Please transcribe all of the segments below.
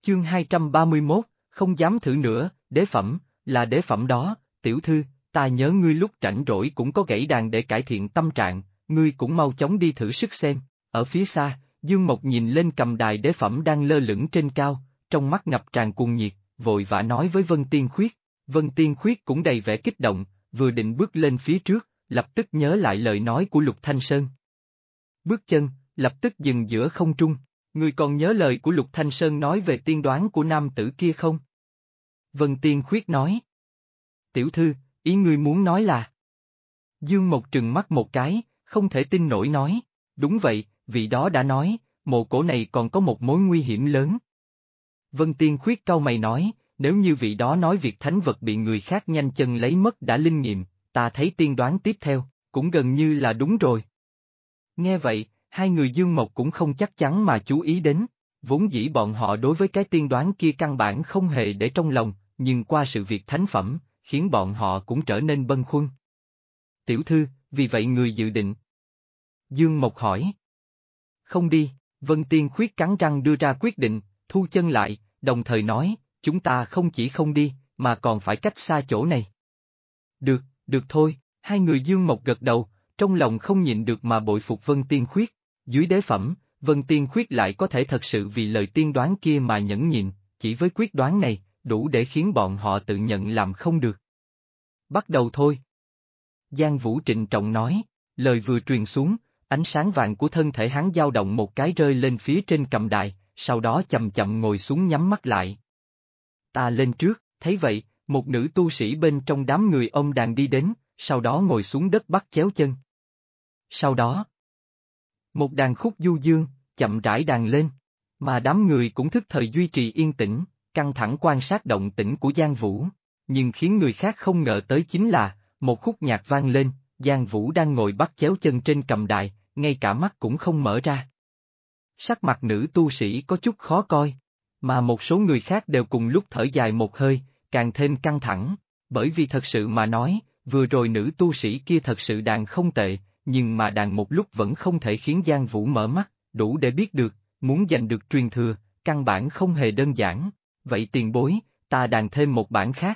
Chương 231, không dám thử nữa, đế phẩm, là đế phẩm đó, tiểu thư, ta nhớ ngươi lúc rảnh rỗi cũng có gãy đàn để cải thiện tâm trạng, ngươi cũng mau chóng đi thử sức xem. Ở phía xa, Dương Mộc nhìn lên cầm đài đế phẩm đang lơ lửng trên cao, trong mắt ngập tràn cuồng nhiệt, vội vã nói với Vân Tiên Khuyết. Vân Tiên Khuyết cũng đầy vẻ kích động, vừa định bước lên phía trước, lập tức nhớ lại lời nói của Lục Thanh Sơn. Bước chân, lập tức dừng giữa không trung. Ngươi còn nhớ lời của Lục Thanh Sơn nói về tiên đoán của nam tử kia không? Vân Tiên Khuyết nói. Tiểu thư, ý ngươi muốn nói là... Dương Mộc trừng mắt một cái, không thể tin nổi nói. Đúng vậy, vị đó đã nói, mộ cổ này còn có một mối nguy hiểm lớn. Vân Tiên Khuyết cau mày nói, nếu như vị đó nói việc thánh vật bị người khác nhanh chân lấy mất đã linh nghiệm, ta thấy tiên đoán tiếp theo, cũng gần như là đúng rồi. Nghe vậy, hai người Dương Mộc cũng không chắc chắn mà chú ý đến, vốn dĩ bọn họ đối với cái tiên đoán kia căn bản không hề để trong lòng, nhưng qua sự việc thánh phẩm, khiến bọn họ cũng trở nên bâng khuâng. Tiểu thư, vì vậy người dự định. Dương Mộc hỏi. Không đi, Vân Tiên Khuyết cắn răng đưa ra quyết định, thu chân lại, đồng thời nói, chúng ta không chỉ không đi, mà còn phải cách xa chỗ này. Được, được thôi, hai người Dương Mộc gật đầu, trong lòng không nhịn được mà bội phục Vân Tiên Khuyết. Dưới đế phẩm, Vân Tiên Khuyết lại có thể thật sự vì lời tiên đoán kia mà nhẫn nhịn, chỉ với quyết đoán này, đủ để khiến bọn họ tự nhận làm không được. Bắt đầu thôi. Giang Vũ trịnh trọng nói, lời vừa truyền xuống, ánh sáng vàng của thân thể hắn dao động một cái rơi lên phía trên cầm đài, sau đó chậm chậm ngồi xuống nhắm mắt lại. Ta lên trước, thấy vậy, một nữ tu sĩ bên trong đám người ông đàn đi đến, sau đó ngồi xuống đất bắt chéo chân. Sau đó, một đàn khúc du dương, chậm rãi đàn lên, mà đám người cũng thức thời duy trì yên tĩnh, căng thẳng quan sát động tĩnh của Giang Vũ, nhưng khiến người khác không ngờ tới chính là, một khúc nhạc vang lên, Giang Vũ đang ngồi bắt chéo chân trên cầm đài, ngay cả mắt cũng không mở ra. Sắc mặt nữ tu sĩ có chút khó coi, mà một số người khác đều cùng lúc thở dài một hơi, càng thêm căng thẳng, bởi vì thật sự mà nói, vừa rồi nữ tu sĩ kia thật sự đàn không tệ, nhưng mà đàn một lúc vẫn không thể khiến Giang Vũ mở mắt, đủ để biết được, muốn giành được truyền thừa, căn bản không hề đơn giản, vậy tiền bối, ta đàn thêm một bản khác.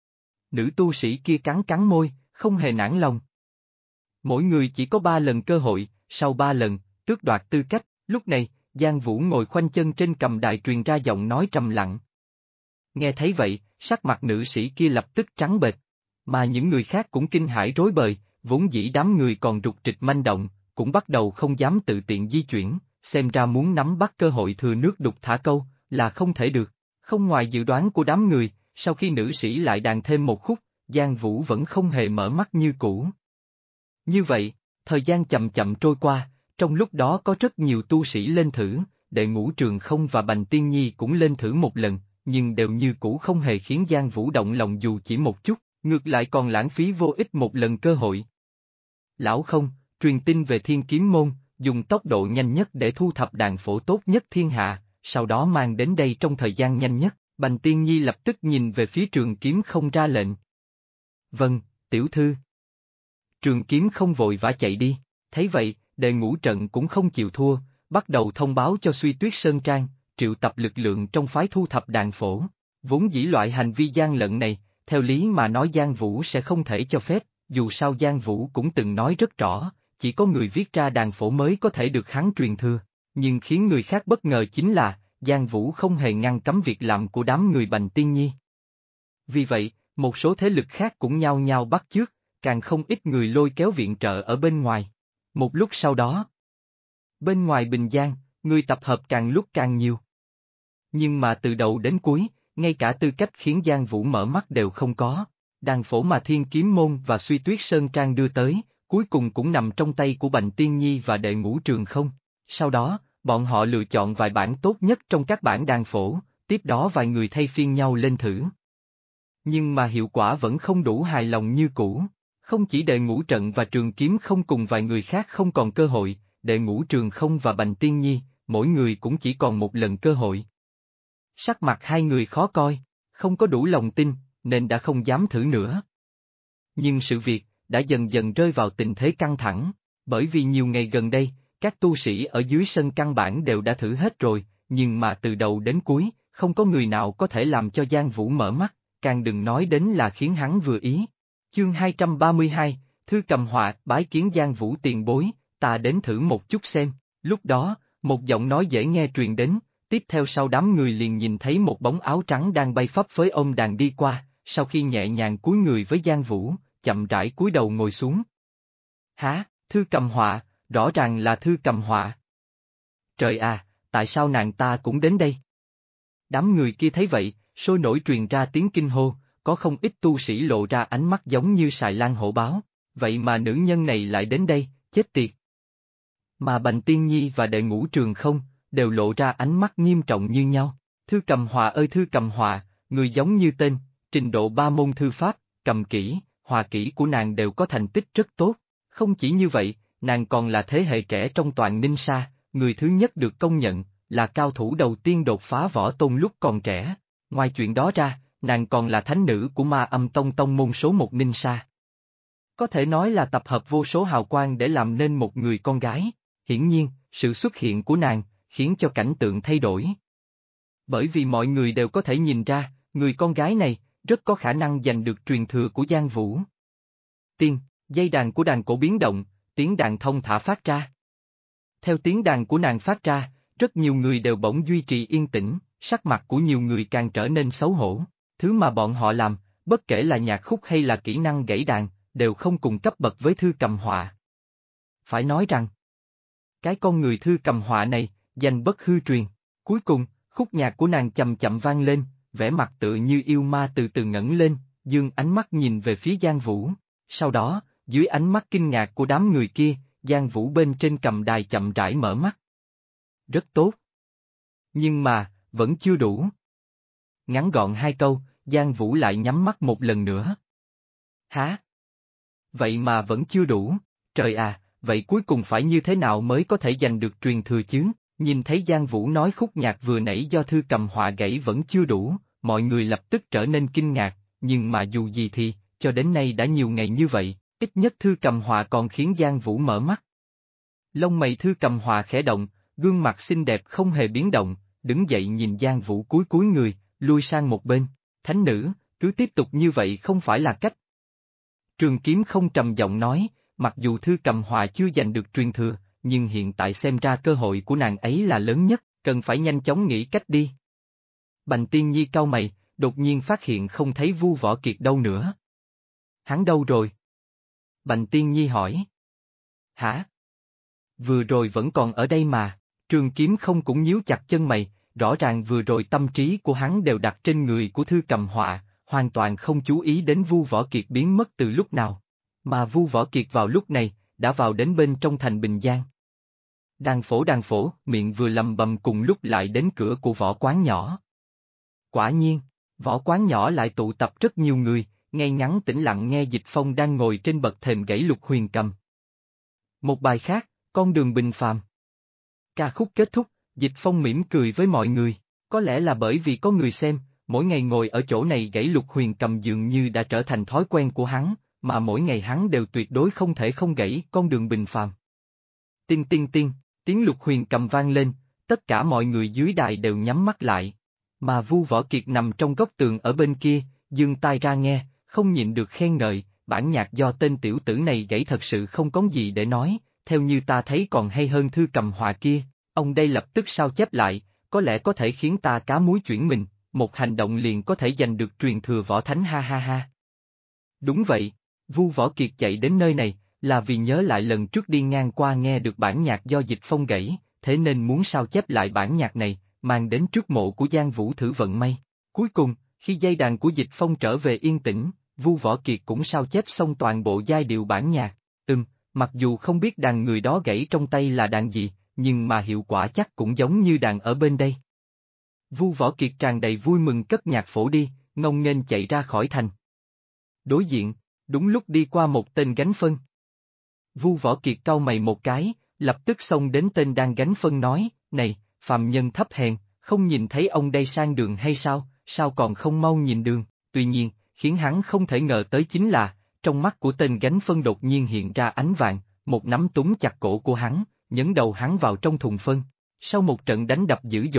Nữ tu sĩ kia cắn cắn môi, không hề nản lòng. Mỗi người chỉ có 3 lần cơ hội, sau 3 lần, tước đoạt tư cách, lúc này, Giang Vũ ngồi khoanh chân trên cầm đài truyền ra giọng nói trầm lặng. Nghe thấy vậy, sắc mặt nữ sĩ kia lập tức trắng bệch, mà những người khác cũng kinh hãi rối bời, vốn dĩ đám người còn rục rịch manh động, cũng bắt đầu không dám tự tiện di chuyển, xem ra muốn nắm bắt cơ hội thừa nước đục thả câu, là không thể được. Không ngoài dự đoán của đám người, sau khi nữ sĩ lại đàn thêm một khúc, Giang Vũ vẫn không hề mở mắt như cũ. Như vậy, thời gian chậm chậm trôi qua, trong lúc đó có rất nhiều tu sĩ lên thử, Đệ Ngũ Trường Không và Bành Tiên Nhi cũng lên thử một lần, nhưng đều như cũ không hề khiến Giang Vũ động lòng dù chỉ một chút, ngược lại còn lãng phí vô ích một lần cơ hội. Lão Không, truyền tin về Thiên Kiếm Môn, dùng tốc độ nhanh nhất để thu thập đàn phổ tốt nhất thiên hạ, sau đó mang đến đây trong thời gian nhanh nhất. Bành Tiên Nhi lập tức nhìn về phía Trường Kiếm Không ra lệnh. Vâng, tiểu thư. Trường Kiếm Không vội vã chạy đi, thấy vậy, Đệ Ngũ Trận cũng không chịu thua, bắt đầu thông báo cho Suy Tuyết Sơn Trang, triệu tập lực lượng trong phái thu thập đàn phổ. Vốn dĩ loại hành vi gian lận này, theo lý mà nói Giang Vũ sẽ không thể cho phép, dù sao Giang Vũ cũng từng nói rất rõ, chỉ có người viết ra đàn phổ mới có thể được hắn truyền thừa, nhưng khiến người khác bất ngờ chính là, Giang Vũ không hề ngăn cấm việc làm của đám người Bành Tiên Nhi. Vì vậy, một số thế lực khác cũng nhao nhao bắt chước, càng không ít người lôi kéo viện trợ ở bên ngoài. Một lúc sau đó, bên ngoài Bình Giang, người tập hợp càng lúc càng nhiều. Nhưng mà từ đầu đến cuối, ngay cả tư cách khiến Giang Vũ mở mắt đều không có. Đàn phổ mà Thiên Kiếm Môn và Suy Tuyết Sơn Trang đưa tới, cuối cùng cũng nằm trong tay của Bành Tiên Nhi và Đệ Ngũ Trường Không. Sau đó, bọn họ lựa chọn vài bản tốt nhất trong các bản đàn phổ, tiếp đó vài người thay phiên nhau lên thử. Nhưng mà hiệu quả vẫn không đủ hài lòng như cũ. Không chỉ Đệ Ngũ Trận và Trường Kiếm Không cùng vài người khác không còn cơ hội, Đệ Ngũ Trường Không và Bành Tiên Nhi, mỗi người cũng chỉ còn một lần cơ hội. Sắc mặt hai người khó coi, không có đủ lòng tin, nên đã không dám thử nữa. Nhưng sự việc đã dần dần rơi vào tình thế căng thẳng, bởi vì nhiều ngày gần đây, các tu sĩ ở dưới sân căn bản đều đã thử hết rồi, nhưng mà từ đầu đến cuối, không có người nào có thể làm cho Giang Vũ mở mắt, càng đừng nói đến là khiến hắn vừa ý. Chương 232, Thư Cầm Họa bái kiến Giang Vũ tiền bối, ta đến thử một chút xem. Lúc đó, một giọng nói dễ nghe truyền đến, tiếp theo sau đám người liền nhìn thấy một bóng áo trắng đang bay phấp phới ôm đàn đi qua, sau khi nhẹ nhàng cúi người với Giang Vũ, chậm rãi cúi đầu ngồi xuống. Hả, Thư Cầm Họa, rõ ràng là Thư Cầm Họa. Trời à, tại sao nàng ta cũng đến đây? Đám người kia thấy vậy, sôi nổi truyền ra tiếng kinh hô, có không ít tu sĩ lộ ra ánh mắt giống như sài lan hổ báo, vậy mà nữ nhân này lại đến đây, chết tiệt. Mà Bành Tiên Nhi và Đệ Ngũ Trường Không, đều lộ ra ánh mắt nghiêm trọng như nhau. Thư Cầm Họa ơi Thư Cầm Họa, người giống như tên, trình độ 3 môn thư pháp, cầm kỹ, hòa kỹ của nàng đều có thành tích rất tốt. Không chỉ như vậy, nàng còn là thế hệ trẻ trong toàn Ninh Sa, người thứ nhất được công nhận, là cao thủ đầu tiên đột phá võ tôn lúc còn trẻ. Ngoài chuyện đó ra, nàng còn là thánh nữ của Ma Âm Tông tông môn số 1 Ninh Sa. Có thể nói là tập hợp vô số hào quang để làm nên một người con gái. Hiển nhiên, sự xuất hiện của nàng, khiến cho cảnh tượng thay đổi. Bởi vì mọi người đều có thể nhìn ra, người con gái này, rất có khả năng giành được truyền thừa của Giang Vũ. Tiên, dây đàn của đàn cổ biến động, tiếng đàn thông thả phát ra. Theo tiếng đàn của nàng phát ra, rất nhiều người đều bỗng duy trì yên tĩnh, sắc mặt của nhiều người càng trở nên xấu hổ. Thứ mà bọn họ làm, bất kể là nhạc khúc hay là kỹ năng gãy đàn, đều không cùng cấp bậc với Thư Cầm Họa. Phải nói rằng, cái con người Thư Cầm Họa này, danh bất hư truyền. Cuối cùng, khúc nhạc của nàng chậm chậm vang lên, vẻ mặt tựa như yêu ma từ từ ngẩng lên, dương ánh mắt nhìn về phía Giang Vũ. Sau đó, dưới ánh mắt kinh ngạc của đám người kia, Giang Vũ bên trên cầm đài chậm rãi mở mắt. Rất tốt. Nhưng mà, vẫn chưa đủ. Ngắn gọn 2 câu, Giang Vũ lại nhắm mắt một lần nữa. Hả? Vậy mà vẫn chưa đủ, trời à, vậy cuối cùng phải như thế nào mới có thể giành được truyền thừa chứ? Nhìn thấy Giang Vũ nói khúc nhạc vừa nãy do Thư Cầm Họa gãy vẫn chưa đủ, mọi người lập tức trở nên kinh ngạc, nhưng mà dù gì thì, cho đến nay đã nhiều ngày như vậy, ít nhất Thư Cầm Họa còn khiến Giang Vũ mở mắt. Lông mày Thư Cầm Họa khẽ động, gương mặt xinh đẹp không hề biến động, đứng dậy nhìn Giang Vũ cúi người, lui sang một bên. Thánh nữ, cứ tiếp tục như vậy không phải là cách. Trường Kiếm Không trầm giọng nói, mặc dù Thư Cầm Họa chưa giành được truyền thừa, nhưng hiện tại xem ra cơ hội của nàng ấy là lớn nhất, cần phải nhanh chóng nghĩ cách đi. Bành Tiên Nhi cau mày, đột nhiên phát hiện không thấy Vu Võ Kiệt đâu nữa. Hắn đâu rồi? Bành Tiên Nhi hỏi. Hả? Vừa rồi vẫn còn ở đây mà, Trường Kiếm Không cũng nhíu chặt chân mày, rõ ràng vừa rồi tâm trí của hắn đều đặt trên người của Thư Cầm Họa, hoàn toàn không chú ý đến Vu Võ Kiệt biến mất từ lúc nào. Mà Vu Võ Kiệt vào lúc này, đã vào đến bên trong thành Bình Giang. Đàn phổ, miệng vừa lầm bầm cùng lúc lại đến cửa của võ quán nhỏ. Quả nhiên, võ quán nhỏ lại tụ tập rất nhiều người, ngay ngắn tĩnh lặng nghe Dịch Phong đang ngồi trên bậc thềm gãy Lục Huyền Cầm. Một bài khác, Con đường bình phàm. Ca khúc kết thúc, Dịch Phong mỉm cười với mọi người, có lẽ là bởi vì có người xem, mỗi ngày ngồi ở chỗ này gãy Lục Huyền Cầm dường như đã trở thành thói quen của hắn, mà mỗi ngày hắn đều tuyệt đối không thể không gãy Con đường bình phàm. Tiên tiên tiên, tiếng Lục Huyền Cầm vang lên, tất cả mọi người dưới đài đều nhắm mắt lại. Mà Vu Võ Kiệt nằm trong góc tường ở bên kia, giương tai ra nghe, không nhịn được khen ngợi, bản nhạc do tên tiểu tử này gãy thật sự không có gì để nói, theo như ta thấy còn hay hơn Thư Cầm Họa kia, ông đây lập tức sao chép lại, có lẽ có thể khiến ta cá muối chuyển mình, một hành động liền có thể giành được truyền thừa võ thánh ha ha ha. Đúng vậy, Vu Võ Kiệt chạy đến nơi này, là vì nhớ lại lần trước đi ngang qua nghe được bản nhạc do Dịch Phong gãy, thế nên muốn sao chép lại bản nhạc này, mang đến trước mộ của Giang Vũ thử vận may. Cuối cùng, khi dây đàn của Dịch Phong trở về yên tĩnh, Vu Võ Kiệt cũng sao chép xong toàn bộ giai điệu bản nhạc. Mặc dù không biết đàn người đó gãy trong tay là đàn gì, nhưng mà hiệu quả chắc cũng giống như đàn ở bên đây. Vu Võ Kiệt tràn đầy vui mừng cất nhạc phổ đi, ngông nghênh chạy ra khỏi thành. Đối diện, đúng lúc đi qua một tên gánh phân. Vu Võ Kiệt cau mày một cái, lập tức xông đến tên đang gánh phân nói, này, phàm nhân thấp hèn, không nhìn thấy ông đây sang đường hay sao, sao còn không mau nhìn đường, tuy nhiên, khiến hắn không thể ngờ tới chính là, trong mắt của tên gánh phân đột nhiên hiện ra ánh vàng, một nắm túm chặt cổ của hắn, nhấn đầu hắn vào trong thùng phân. Sau một trận đánh đập dữ dội,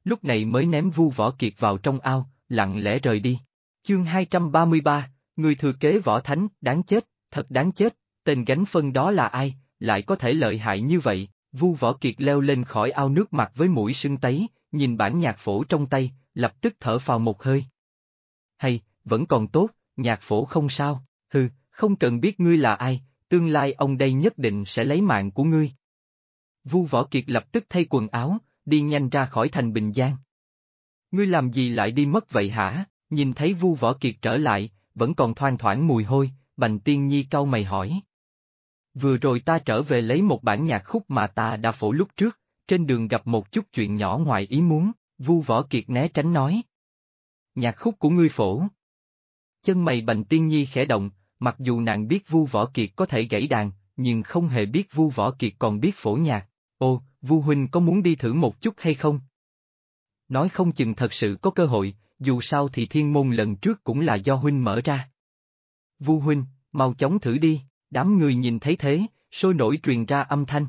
lúc này mới ném Vu Võ Kiệt vào trong ao, lặng lẽ rời đi. Chương 233, người thừa kế Võ Thánh, đáng chết, thật đáng chết, tên gánh phân đó là ai, lại có thể lợi hại như vậy. Vu Võ Kiệt leo lên khỏi ao nước mặt với mũi sưng tấy, nhìn bản nhạc phổ trong tay, lập tức thở phào một hơi. Hay, vẫn còn tốt, nhạc phổ không sao, hừ, không cần biết ngươi là ai, tương lai ông đây nhất định sẽ lấy mạng của ngươi. Vu Võ Kiệt lập tức thay quần áo, đi nhanh ra khỏi thành Bình Giang. Ngươi làm gì lại đi mất vậy hả? Nhìn thấy Vu Võ Kiệt trở lại, vẫn còn thoang thoảng mùi hôi, Bành Tiên Nhi cau mày hỏi. Vừa rồi ta trở về lấy một bản nhạc khúc mà ta đã phổ lúc trước, trên đường gặp một chút chuyện nhỏ ngoài ý muốn, Vu Võ Kiệt né tránh nói. Nhạc khúc của ngươi phổ. Chân mày Bành Tiên Nhi khẽ động, mặc dù nàng biết Vu Võ Kiệt có thể gảy đàn, nhưng không hề biết Vu Võ Kiệt còn biết phổ nhạc. Ô, Vu huynh có muốn đi thử một chút hay không? Nói không chừng thật sự có cơ hội, dù sao thì thiên môn lần trước cũng là do huynh mở ra. Vu huynh, mau chóng thử đi, đám người nhìn thấy thế, sôi nổi truyền ra âm thanh.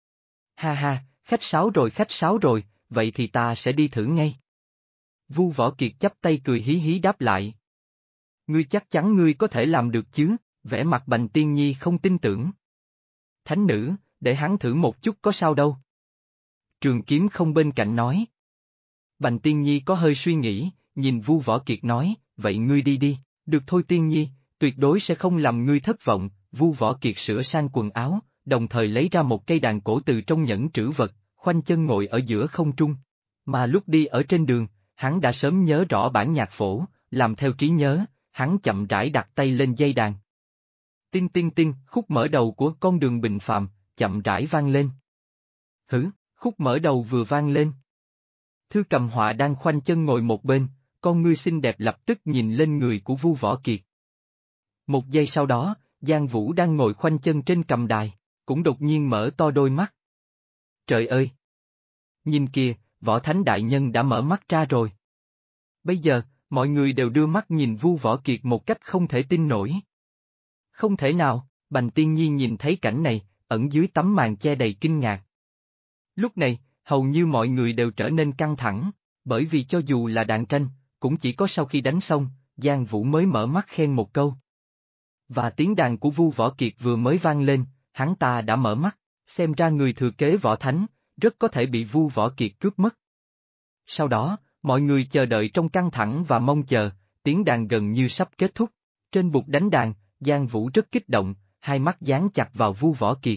Ha ha, khách sáo rồi, vậy thì ta sẽ đi thử ngay. Vu Võ Kiệt chắp tay cười hí hí đáp lại. Ngươi chắc chắn ngươi có thể làm được chứ, vẻ mặt Bành Tiên Nhi không tin tưởng. Thánh nữ, để hắn thử một chút có sao đâu. Trường Kiếm không bên cạnh nói. Bành Tiên Nhi có hơi suy nghĩ, nhìn Vu Võ Kiệt nói, vậy ngươi đi đi, được thôi Tiên Nhi, tuyệt đối sẽ không làm ngươi thất vọng. Vu Võ Kiệt sửa sang quần áo, đồng thời lấy ra một cây đàn cổ từ trong nhẫn trữ vật, khoanh chân ngồi ở giữa không trung. Mà lúc đi ở trên đường, hắn đã sớm nhớ rõ bản nhạc phổ, làm theo trí nhớ, hắn chậm rãi đặt tay lên dây đàn. Tinh tinh tinh, khúc mở đầu của Con đường bình phàm, chậm rãi vang lên. Hử, khúc mở đầu vừa vang lên. Thư Cầm Họa đang khoanh chân ngồi một bên, con ngươi xinh đẹp lập tức nhìn lên người của Vu Võ Kiệt. Một giây sau đó, Giang Vũ đang ngồi khoanh chân trên cầm đài, cũng đột nhiên mở to đôi mắt. Trời ơi! Nhìn kìa, Võ Thánh Đại Nhân đã mở mắt ra rồi. Bây giờ, mọi người đều đưa mắt nhìn Vu Võ Kiệt một cách không thể tin nổi. Không thể nào, Bành Tiên Nhi nhìn thấy cảnh này, ẩn dưới tấm màn che đầy kinh ngạc. Lúc này, hầu như mọi người đều trở nên căng thẳng, bởi vì cho dù là đàn tranh, cũng chỉ có sau khi đánh xong, Giang Vũ mới mở mắt khen một câu. Và tiếng đàn của Vu Võ Kiệt vừa mới vang lên, hắn ta đã mở mắt, xem ra người thừa kế Võ Thánh, rất có thể bị Vu Võ Kiệt cướp mất. Sau đó, mọi người chờ đợi trong căng thẳng và mong chờ, tiếng đàn gần như sắp kết thúc. Trên bục đánh đàn, Giang Vũ rất kích động, hai mắt dán chặt vào Vu Võ Kiệt.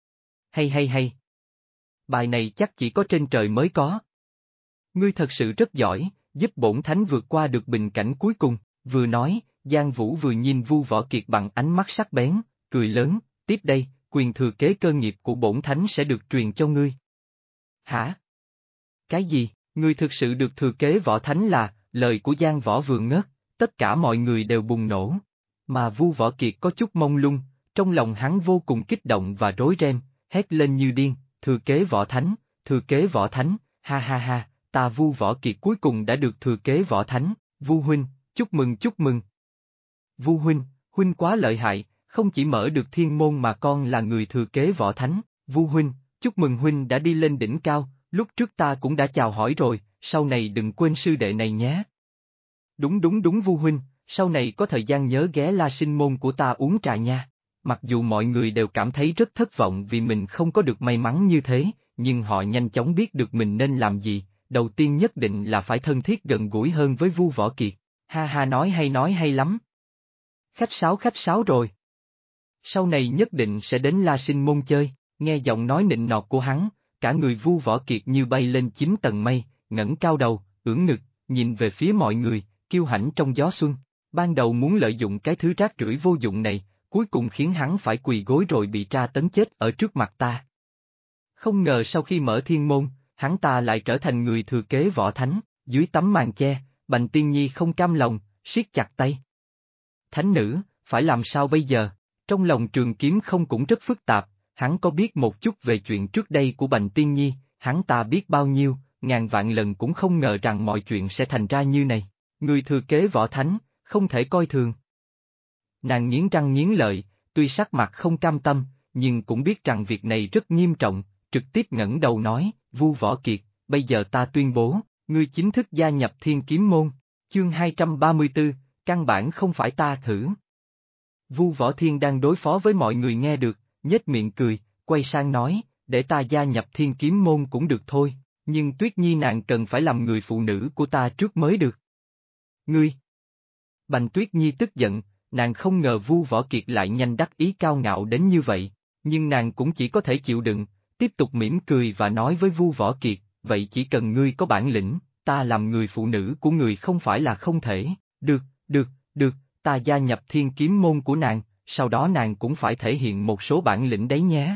Hay. Bài này chắc chỉ có trên trời mới có. Ngươi thật sự rất giỏi, giúp bổn thánh vượt qua được bình cảnh cuối cùng, vừa nói, Giang Vũ vừa nhìn Vu Võ Kiệt bằng ánh mắt sắc bén, cười lớn, tiếp đây, quyền thừa kế cơ nghiệp của bổn thánh sẽ được truyền cho ngươi. Hả? Cái gì, ngươi thực sự được thừa kế Võ Thánh là, lời của Giang Võ vừa ngớt, tất cả mọi người đều bùng nổ. Mà Vu Võ Kiệt có chút mông lung, trong lòng hắn vô cùng kích động và rối ren, hét lên như điên, thừa kế Võ Thánh, ha ha ha, ta Vu Võ Kiệt cuối cùng đã được thừa kế Võ Thánh, Vu huynh, chúc mừng. Vu huynh, huynh quá lợi hại, không chỉ mở được thiên môn mà con là người thừa kế Võ Thánh, Vu huynh, chúc mừng huynh đã đi lên đỉnh cao, lúc trước ta cũng đã chào hỏi rồi, sau này đừng quên sư đệ này nhé. Đúng Vu huynh, sau này có thời gian nhớ ghé La Sinh môn của ta uống trà nha. Mặc dù mọi người đều cảm thấy rất thất vọng vì mình không có được may mắn như thế, nhưng họ nhanh chóng biết được mình nên làm gì, đầu tiên nhất định là phải thân thiết gần gũi hơn với Vu Võ Kiệt. Ha nói hay lắm. Khách sáo rồi. Sau này nhất định sẽ đến La Sinh môn chơi, nghe giọng nói nịnh nọt của hắn, cả người Vu Võ Kiệt như bay lên 9 tầng mây, ngẩng cao đầu, ưỡn ngực, nhìn về phía mọi người, kiêu hãnh trong gió xuân. Ban đầu muốn lợi dụng cái thứ rác rưởi vô dụng này, cuối cùng khiến hắn phải quỳ gối rồi bị tra tấn chết ở trước mặt ta. Không ngờ sau khi mở thiên môn, hắn ta lại trở thành người thừa kế Võ Thánh, dưới tấm màn che, Bành Tiên Nhi không cam lòng, siết chặt tay. Thánh nữ, phải làm sao bây giờ? Trong lòng Trường Kiếm không cũng rất phức tạp, hắn có biết một chút về chuyện trước đây của Bành Tiên Nhi, hắn ta biết bao nhiêu, ngàn vạn lần cũng không ngờ rằng mọi chuyện sẽ thành ra như này. Người thừa kế Võ Thánh, không thể coi thường. Nàng nghiến răng nghiến lợi, tuy sắc mặt không cam tâm, nhưng cũng biết rằng việc này rất nghiêm trọng, trực tiếp ngẩng đầu nói, Vu Võ Kiệt, bây giờ ta tuyên bố, ngươi chính thức gia nhập Thiên Kiếm Môn. Chương 234, căn bản không phải ta thử. Vu Võ Thiên đang đối phó với mọi người nghe được, nhếch miệng cười, quay sang nói, để ta gia nhập Thiên Kiếm Môn cũng được thôi, nhưng Tuyết Nhi nàng cần phải làm người phụ nữ của ta trước mới được. Ngươi! Bành Tuyết Nhi tức giận, nàng không ngờ Vu Võ Kiệt lại nhanh đắc ý cao ngạo đến như vậy, nhưng nàng cũng chỉ có thể chịu đựng, tiếp tục mỉm cười và nói với Vu Võ Kiệt, vậy chỉ cần ngươi có bản lĩnh, ta làm người phụ nữ của người không phải là không thể, được, ta gia nhập Thiên Kiếm Môn của nàng, sau đó nàng cũng phải thể hiện một số bản lĩnh đấy nhé.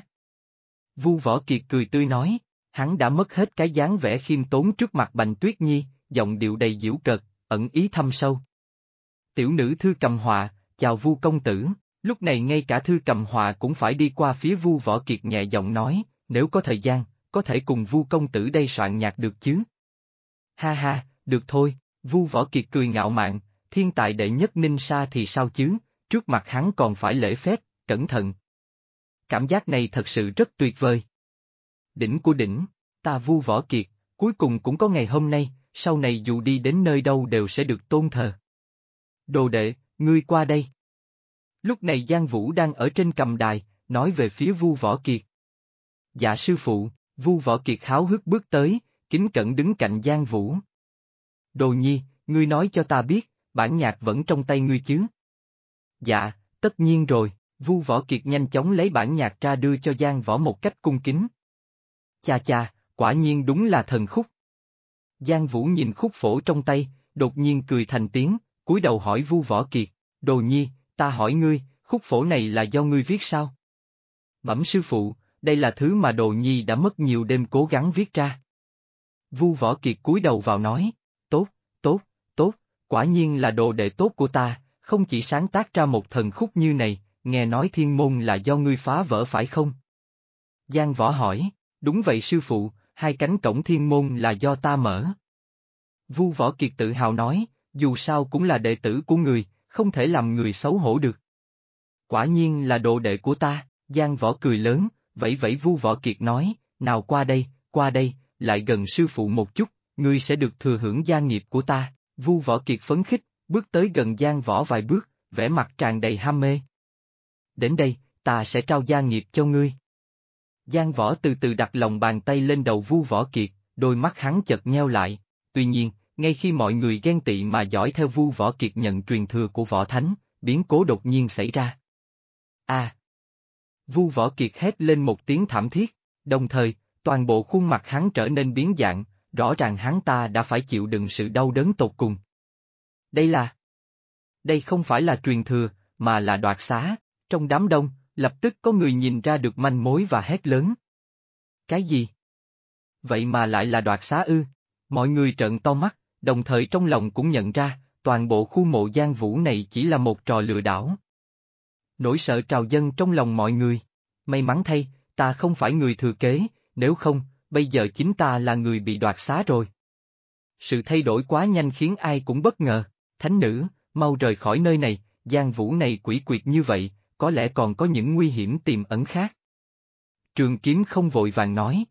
Vu Võ Kiệt cười tươi nói, hắn đã mất hết cái dáng vẻ khiêm tốn trước mặt Bành Tuyết Nhi, giọng điệu đầy giễu cợt, ẩn ý thâm sâu. Tiểu nữ Thư Cầm Họa, chào Vu công tử, lúc này ngay cả Thư Cầm Họa cũng phải đi qua phía Vu Võ Kiệt nhẹ giọng nói, nếu có thời gian, có thể cùng Vu công tử đây soạn nhạc được chứ? Ha ha, được thôi, Vu Võ Kiệt cười ngạo mạn, thiên tài đệ nhất Ninh Sa thì sao chứ, trước mặt hắn còn phải lễ phép, cẩn thận. Cảm giác này thật sự rất tuyệt vời. Đỉnh của đỉnh, ta Vu Võ Kiệt, cuối cùng cũng có ngày hôm nay, sau này dù đi đến nơi đâu đều sẽ được tôn thờ. Đồ đệ, ngươi qua đây. Lúc này Giang Vũ đang ở trên cầm đài, nói về phía Vu Võ Kiệt. Dạ sư phụ, Vu Võ Kiệt háo hức bước tới, kính cẩn đứng cạnh Giang Vũ. Đồ Nhi, ngươi nói cho ta biết, bản nhạc vẫn trong tay ngươi chứ? Dạ, tất nhiên rồi, Vu Võ Kiệt nhanh chóng lấy bản nhạc ra đưa cho Giang Võ một cách cung kính. Cha, quả nhiên đúng là thần khúc. Giang Vũ nhìn khúc phổ trong tay, đột nhiên cười thành tiếng, cúi đầu hỏi Vu Võ Kiệt, Đồ Nhi, ta hỏi ngươi, khúc phổ này là do ngươi viết sao? Bẩm sư phụ, đây là thứ mà Đồ Nhi đã mất nhiều đêm cố gắng viết ra. Vu Võ Kiệt cúi đầu vào nói, tốt, quả nhiên là đồ đệ tốt của ta, không chỉ sáng tác ra một thần khúc như này, nghe nói thiên môn là do ngươi phá vỡ phải không? Giang Võ hỏi, đúng vậy sư phụ, hai cánh cổng thiên môn là do ta mở. Vu Võ Kiệt tự hào nói, dù sao cũng là đệ tử của người, không thể làm người xấu hổ được. Quả nhiên là đồ đệ của ta, Giang Võ cười lớn, vẫy Vu Võ Kiệt nói, nào qua đây, lại gần sư phụ một chút, ngươi sẽ được thừa hưởng gia nghiệp của ta. Vu Võ Kiệt phấn khích, bước tới gần Giang Võ vài bước, vẻ mặt tràn đầy ham mê. Đến đây, ta sẽ trao gia nghiệp cho ngươi. Giang Võ từ từ đặt lòng bàn tay lên đầu Vu Võ Kiệt, đôi mắt hắn chợt nheo lại, tuy nhiên, ngay khi mọi người ghen tị mà dõi theo Vu Võ Kiệt nhận truyền thừa của Võ Thánh, biến cố đột nhiên xảy ra. Vu Võ Kiệt hét lên một tiếng thảm thiết, đồng thời, toàn bộ khuôn mặt hắn trở nên biến dạng, rõ ràng hắn ta đã phải chịu đựng sự đau đớn tột cùng. Đây không phải là truyền thừa, mà là đoạt xá, trong đám đông, lập tức có người nhìn ra được manh mối và hét lớn. Cái gì? Vậy mà lại là đoạt xá ư? Mọi người trợn to mắt, đồng thời trong lòng cũng nhận ra, toàn bộ khu mộ Giang Vũ này chỉ là một trò lừa đảo. Nỗi sợ trào dâng trong lòng mọi người. May mắn thay, ta không phải người thừa kế, nếu không, bây giờ chính ta là người bị đoạt xá rồi. Sự thay đổi quá nhanh khiến ai cũng bất ngờ. Thánh nữ, mau rời khỏi nơi này, Giang Vũ này quỷ quyệt như vậy, có lẽ còn có những nguy hiểm tiềm ẩn khác. Trường Kiếm Không vội vàng nói.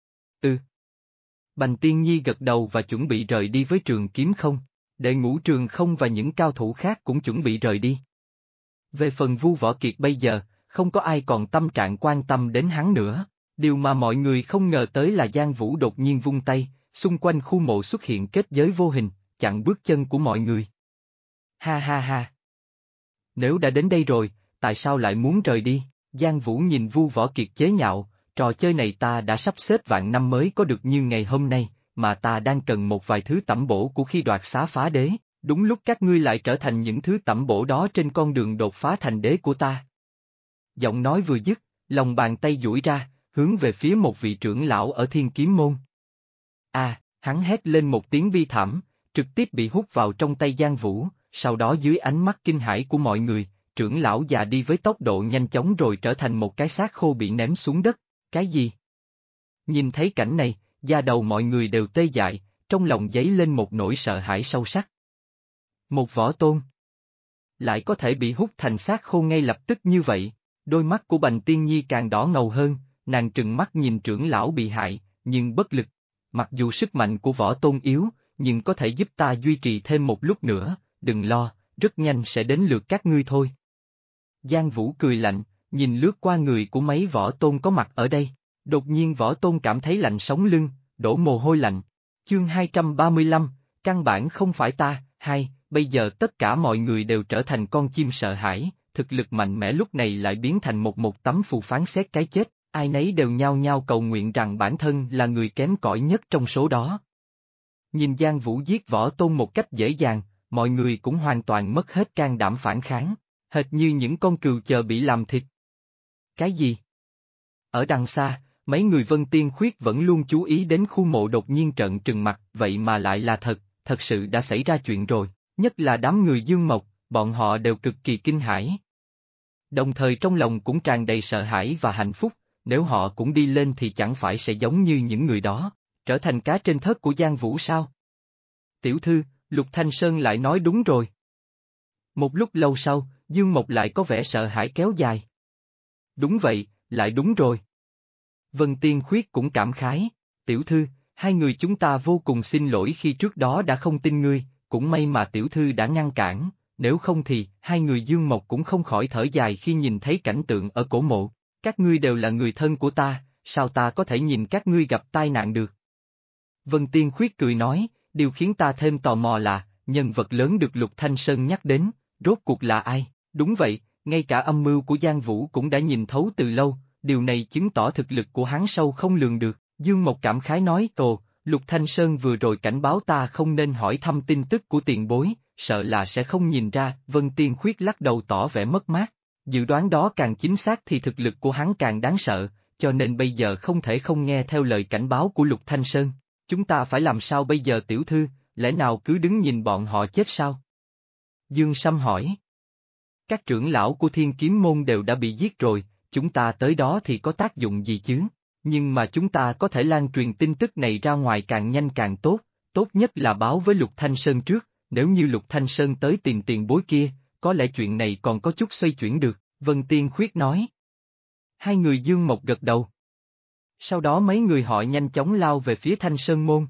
Bành Tiên Nhi gật đầu và chuẩn bị rời đi với Trường Kiếm Không. Đệ ngũ Trường Không và những cao thủ khác cũng chuẩn bị rời đi. Về phần Vu Võ Kiệt bây giờ, không có ai còn tâm trạng quan tâm đến hắn nữa. Điều mà mọi người không ngờ tới là Giang Vũ đột nhiên vung tay, xung quanh khu mộ xuất hiện kết giới vô hình, chặn bước chân của mọi người. Ha. Nếu đã đến đây rồi, tại sao lại muốn rời đi? Giang Vũ nhìn Vu Võ Kiệt chế nhạo, trò chơi này ta đã sắp xếp vạn năm mới có được như ngày hôm nay, mà ta đang cần một vài thứ tẩm bổ của khi đoạt xá phá đế, đúng lúc các ngươi lại trở thành những thứ tẩm bổ đó trên con đường đột phá thành đế của ta. Giọng nói vừa dứt, lòng bàn tay duỗi ra, hướng về phía một vị trưởng lão ở Thiên Kiếm Môn. Hắn hét lên một tiếng bi thảm, trực tiếp bị hút vào trong tay Giang Vũ, sau đó dưới ánh mắt kinh hãi của mọi người, trưởng lão già đi với tốc độ nhanh chóng rồi trở thành một cái xác khô bị ném xuống đất. Cái gì? Nhìn thấy cảnh này, da đầu mọi người đều tê dại, trong lòng dấy lên một nỗi sợ hãi sâu sắc. Một võ tôn lại có thể bị hút thành xác khô ngay lập tức như vậy, đôi mắt của Bành Tiên Nhi càng đỏ ngầu hơn, nàng trừng mắt nhìn trưởng lão bị hại, nhưng bất lực. mặc dù sức mạnh của võ tôn yếu, nhưng có thể giúp ta duy trì thêm một lúc nữa, đừng lo, rất nhanh sẽ đến lượt các ngươi thôi. Giang Vũ cười lạnh, nhìn lướt qua người của mấy võ tôn có mặt ở đây, đột nhiên võ tôn cảm thấy lạnh sống lưng, đổ mồ hôi lạnh. Chương 235, căn bản không phải ta, bây giờ tất cả mọi người đều trở thành con chim sợ hãi, thực lực mạnh mẽ lúc này lại biến thành một tấm phù phán xét cái chết, ai nấy đều nhao nhao cầu nguyện rằng bản thân là người kém cỏi nhất trong số đó. Nhìn Giang Vũ giết võ tôn một cách dễ dàng, mọi người cũng hoàn toàn mất hết can đảm phản kháng, hệt như những con cừu chờ bị làm thịt. Cái gì? Ở đằng xa, mấy người Vân Tiên Khuyết vẫn luôn chú ý đến khu mộ đột nhiên trợn trừng mặt, vậy mà lại là thật sự đã xảy ra chuyện rồi, nhất là đám người Dương Mộc, bọn họ đều cực kỳ kinh hãi. Đồng thời trong lòng cũng tràn đầy sợ hãi và hạnh phúc, nếu họ cũng đi lên thì chẳng phải sẽ giống như những người đó, trở thành cá trên thớt của Giang Vũ sao? Tiểu thư, Lục Thanh Sơn lại nói đúng rồi. Một lúc lâu sau, Dương Mộc lại có vẻ sợ hãi kéo dài. Đúng vậy, lại đúng rồi. Vân Tiên Khuyết cũng cảm khái, tiểu thư, hai người chúng ta vô cùng xin lỗi khi trước đó đã không tin ngươi, cũng may mà tiểu thư đã ngăn cản, nếu không thì hai người Dương Mộc cũng không khỏi thở dài khi nhìn thấy cảnh tượng ở cổ mộ. Các ngươi đều là người thân của ta, sao ta có thể nhìn các ngươi gặp tai nạn được? Vân Tiên Khuyết cười nói, điều khiến ta thêm tò mò là, nhân vật lớn được Lục Thanh Sơn nhắc đến, rốt cuộc là ai? Đúng vậy, ngay cả âm mưu của Giang Vũ cũng đã nhìn thấu từ lâu, điều này chứng tỏ thực lực của hắn sâu không lường được. Dương Mộc cảm khái nói, Lục Thanh Sơn vừa rồi cảnh báo ta không nên hỏi thăm tin tức của tiền bối, sợ là sẽ không nhìn ra. Vân Tiên Khuyết lắc đầu tỏ vẻ mất mát. Dự đoán đó càng chính xác thì thực lực của hắn càng đáng sợ, cho nên bây giờ không thể không nghe theo lời cảnh báo của Lục Thanh Sơn. Chúng ta phải làm sao bây giờ tiểu thư, lẽ nào cứ đứng nhìn bọn họ chết sao? Dương Sâm hỏi. Các trưởng lão của Thiên Kiếm Môn đều đã bị giết rồi, chúng ta tới đó thì có tác dụng gì chứ? Nhưng mà chúng ta có thể lan truyền tin tức này ra ngoài càng nhanh càng tốt, tốt nhất là báo với Lục Thanh Sơn trước, nếu như Lục Thanh Sơn tới tìm tiền bối kia, có lẽ chuyện này còn có chút xoay chuyển được, Vân Tiên Khuyết nói. Hai người Dương Mộc gật đầu. Sau đó mấy người họ nhanh chóng lao về phía Thanh Sơn Môn.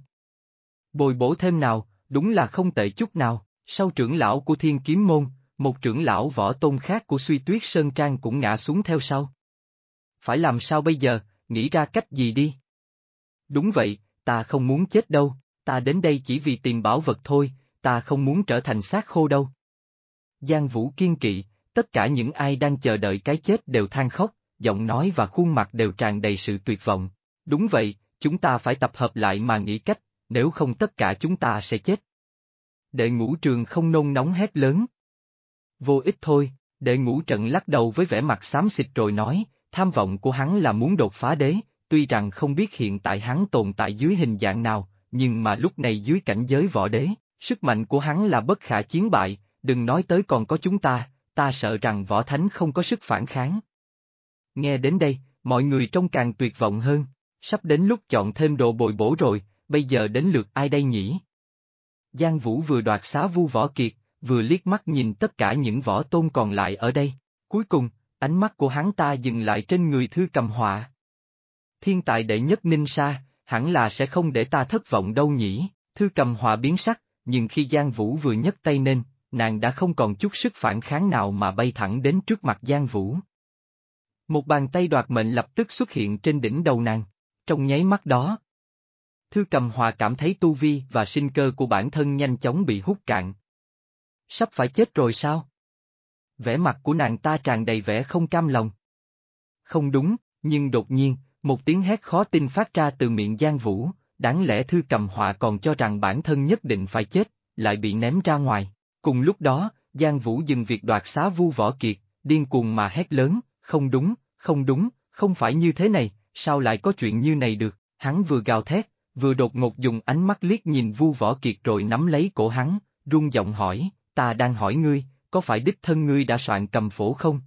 Bồi bổ thêm nào, đúng là không tệ chút nào, sau trưởng lão của Thiên Kiếm Môn, một trưởng lão võ tôn khác của Suy Tuyết Sơn Trang cũng ngã xuống theo sau. Phải làm sao bây giờ, nghĩ ra cách gì đi? Đúng vậy, ta không muốn chết đâu, ta đến đây chỉ vì tìm bảo vật thôi, ta không muốn trở thành xác khô đâu. Giang Vũ kiên kỵ, tất cả những ai đang chờ đợi cái chết đều than khóc, giọng nói và khuôn mặt đều tràn đầy sự tuyệt vọng. Đúng vậy, chúng ta phải tập hợp lại mà nghĩ cách, nếu không tất cả chúng ta sẽ chết. Đệ Ngũ Trường không nôn nóng hét lớn. Vô ích thôi, Đệ Ngũ Trận lắc đầu với vẻ mặt xám xịt rồi nói, tham vọng của hắn là muốn đột phá đế, tuy rằng không biết hiện tại hắn tồn tại dưới hình dạng nào, nhưng mà lúc này dưới cảnh giới võ đế, sức mạnh của hắn là bất khả chiến bại, đừng nói tới còn có chúng ta sợ rằng võ thánh không có sức phản kháng. Nghe đến đây, mọi người trông càng tuyệt vọng hơn, sắp đến lúc chọn thêm đồ bồi bổ rồi, bây giờ đến lượt ai đây nhỉ? Giang Vũ vừa đoạt xá Vu Võ Kiệt, vừa liếc mắt nhìn tất cả những võ tôn còn lại ở đây, cuối cùng, ánh mắt của hắn ta dừng lại trên người Thư Cầm Họa. Thiên tài đệ nhất Ninh Sa, hẳn là sẽ không để ta thất vọng đâu nhỉ, Thư Cầm Họa biến sắc, nhưng khi Giang Vũ vừa nhấc tay lên, nàng đã không còn chút sức phản kháng nào mà bay thẳng đến trước mặt Giang Vũ. Một bàn tay đoạt mệnh lập tức xuất hiện trên đỉnh đầu nàng, trong nháy mắt đó. Thư Cầm Họa cảm thấy tu vi và sinh cơ của bản thân nhanh chóng bị hút cạn. Sắp phải chết rồi sao? Vẻ mặt của nàng ta tràn đầy vẻ không cam lòng. Không đúng, nhưng đột nhiên, một tiếng hét khó tin phát ra từ miệng Giang Vũ, đáng lẽ Thư Cầm Họa còn cho rằng bản thân nhất định phải chết, lại bị ném ra ngoài. Cùng lúc đó, Giang Vũ dừng việc đoạt xá Vu Võ Kiệt, điên cuồng mà hét lớn, không đúng, không phải như thế này, sao lại có chuyện như này được, hắn vừa gào thét, vừa đột ngột dùng ánh mắt liếc nhìn Vu Võ Kiệt rồi nắm lấy cổ hắn, run giọng hỏi, ta đang hỏi ngươi, có phải đích thân ngươi đã soạn cầm phổ không?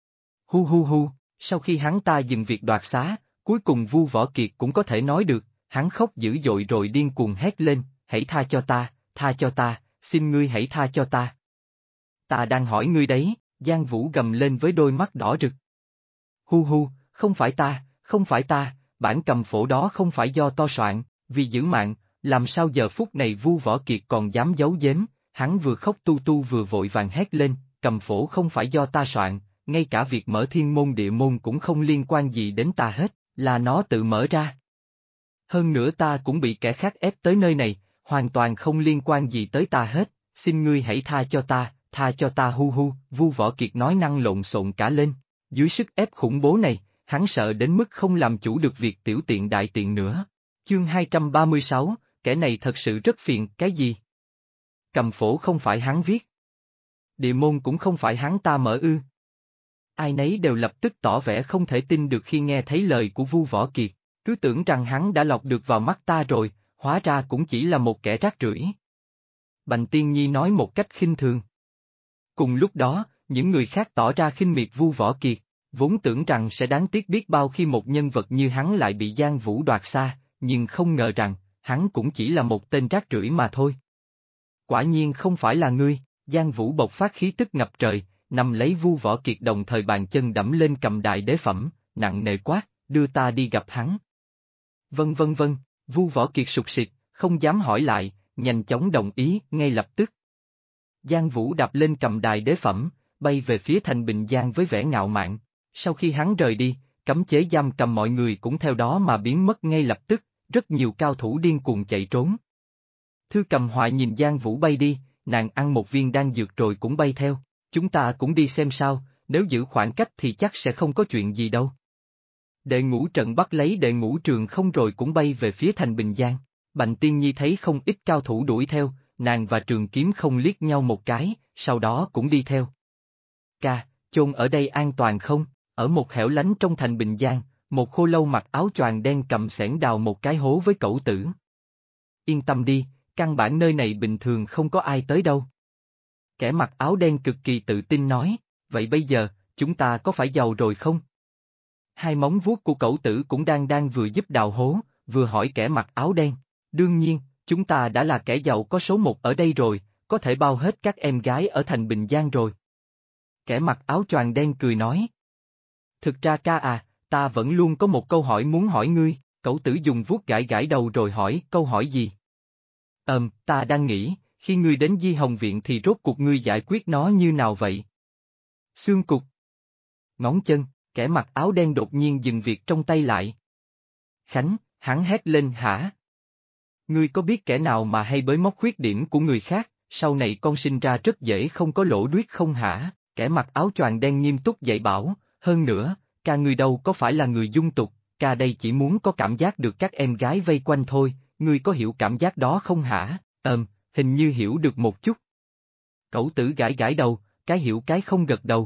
Hu, sau khi hắn ta dừng việc đoạt xá, cuối cùng Vu Võ Kiệt cũng có thể nói được, hắn khóc dữ dội rồi điên cuồng hét lên, hãy tha cho ta, xin ngươi hãy tha cho ta. Ta đang hỏi ngươi đấy, Giang Vũ gầm lên với đôi mắt đỏ rực. Hu, không phải ta, bản cầm phổ đó không phải do to soạn, vì giữ mạng, làm sao giờ phút này Vu Võ Kiệt còn dám giấu giếm, hắn vừa khóc tu tu vừa vội vàng hét lên, Cầm Phổ không phải do ta soạn, ngay cả việc mở thiên môn địa môn cũng không liên quan gì đến ta hết, là nó tự mở ra. Hơn nữa ta cũng bị kẻ khác ép tới nơi này, hoàn toàn không liên quan gì tới ta hết, xin ngươi hãy tha cho ta hu hu, Vu Võ Kiệt nói năng lộn xộn cả lên, dưới sức ép khủng bố này, hắn sợ đến mức không làm chủ được việc tiểu tiện đại tiện nữa. Chương 236, kẻ này thật sự rất phiền, cái gì? Cầm Phổ không phải hắn viết. Địa môn cũng không phải hắn ta mở ư. Ai nấy đều lập tức tỏ vẻ không thể tin được khi nghe thấy lời của Vu Võ Kiệt, cứ tưởng rằng hắn đã lọt được vào mắt ta rồi, hóa ra cũng chỉ là một kẻ rác rưởi. Bành Tiên Nhi nói một cách khinh thường. Cùng lúc đó, những người khác tỏ ra khinh miệt Vu Võ Kiệt, vốn tưởng rằng sẽ đáng tiếc biết bao khi một nhân vật như hắn lại bị Giang Vũ đoạt xa, nhưng không ngờ rằng, hắn cũng chỉ là một tên rác rưởi mà thôi. Quả nhiên không phải là ngươi, Giang Vũ bộc phát khí tức ngập trời, nằm lấy Vu Võ Kiệt đồng thời bàn chân đẫm lên cầm đại đế phẩm, nặng nề quát, đưa ta đi gặp hắn. Vâng, Vu Võ Kiệt sụt sịt, không dám hỏi lại, nhanh chóng đồng ý, ngay lập tức. Giang Vũ đạp lên cầm đài đế phẩm, bay về phía thành Bình Giang với vẻ ngạo mạn. Sau khi hắn rời đi, cấm chế giam cầm mọi người cũng theo đó mà biến mất ngay lập tức, rất nhiều cao thủ điên cuồng chạy trốn. Thư Cầm Hoại nhìn Giang Vũ bay đi, nàng ăn một viên đan dược rồi cũng bay theo, chúng ta cũng đi xem sao, nếu giữ khoảng cách thì chắc sẽ không có chuyện gì đâu. Đệ Ngũ Trận bắt lấy Đệ Ngũ Trường không rồi cũng bay về phía thành Bình Giang. Bành Tiên Nhi thấy không ít cao thủ đuổi theo, nàng và Trường Kiếm không liếc nhau một cái, sau đó cũng đi theo. Ca, chôn ở đây an toàn không? Ở một hẻo lánh trong thành Bình Giang, một khô lâu mặc áo choàng đen cầm xẻng đào một cái hố với Cẩu Tử. Yên tâm đi, căn bản nơi này bình thường không có ai tới đâu. Kẻ mặc áo đen cực kỳ tự tin nói, vậy bây giờ, chúng ta có phải giàu rồi không? Hai móng vuốt của Cẩu Tử cũng đang vừa giúp đào hố, vừa hỏi kẻ mặc áo đen. Đương nhiên, chúng ta đã là kẻ giàu có số một ở đây rồi, có thể bao hết các em gái ở thành Bình Giang rồi. Kẻ mặc áo choàng đen cười nói. Thực ra ca à, ta vẫn luôn có một câu hỏi muốn hỏi ngươi, Cẩu Tử dùng vuốt gãi gãi đầu rồi hỏi, câu hỏi gì? Ta đang nghĩ, khi ngươi đến Di Hồng Viện thì rốt cuộc ngươi giải quyết nó như nào vậy? Xương cục. Ngón chân, kẻ mặc áo đen đột nhiên dừng việc trong tay lại. Khánh, hắn hét lên hả? Ngươi có biết kẻ nào mà hay bới móc khuyết điểm của người khác, sau này con sinh ra rất dễ không có lỗ đuết không hả? Kẻ mặc áo choàng đen nghiêm túc dạy bảo, hơn nữa, ca ngươi đâu có phải là người dung tục, ca đây chỉ muốn có cảm giác được các em gái vây quanh thôi, ngươi có hiểu cảm giác đó không hả? Hình như hiểu được một chút. Cẩu Tử gãi gãi đầu, cái hiểu cái không gật đầu.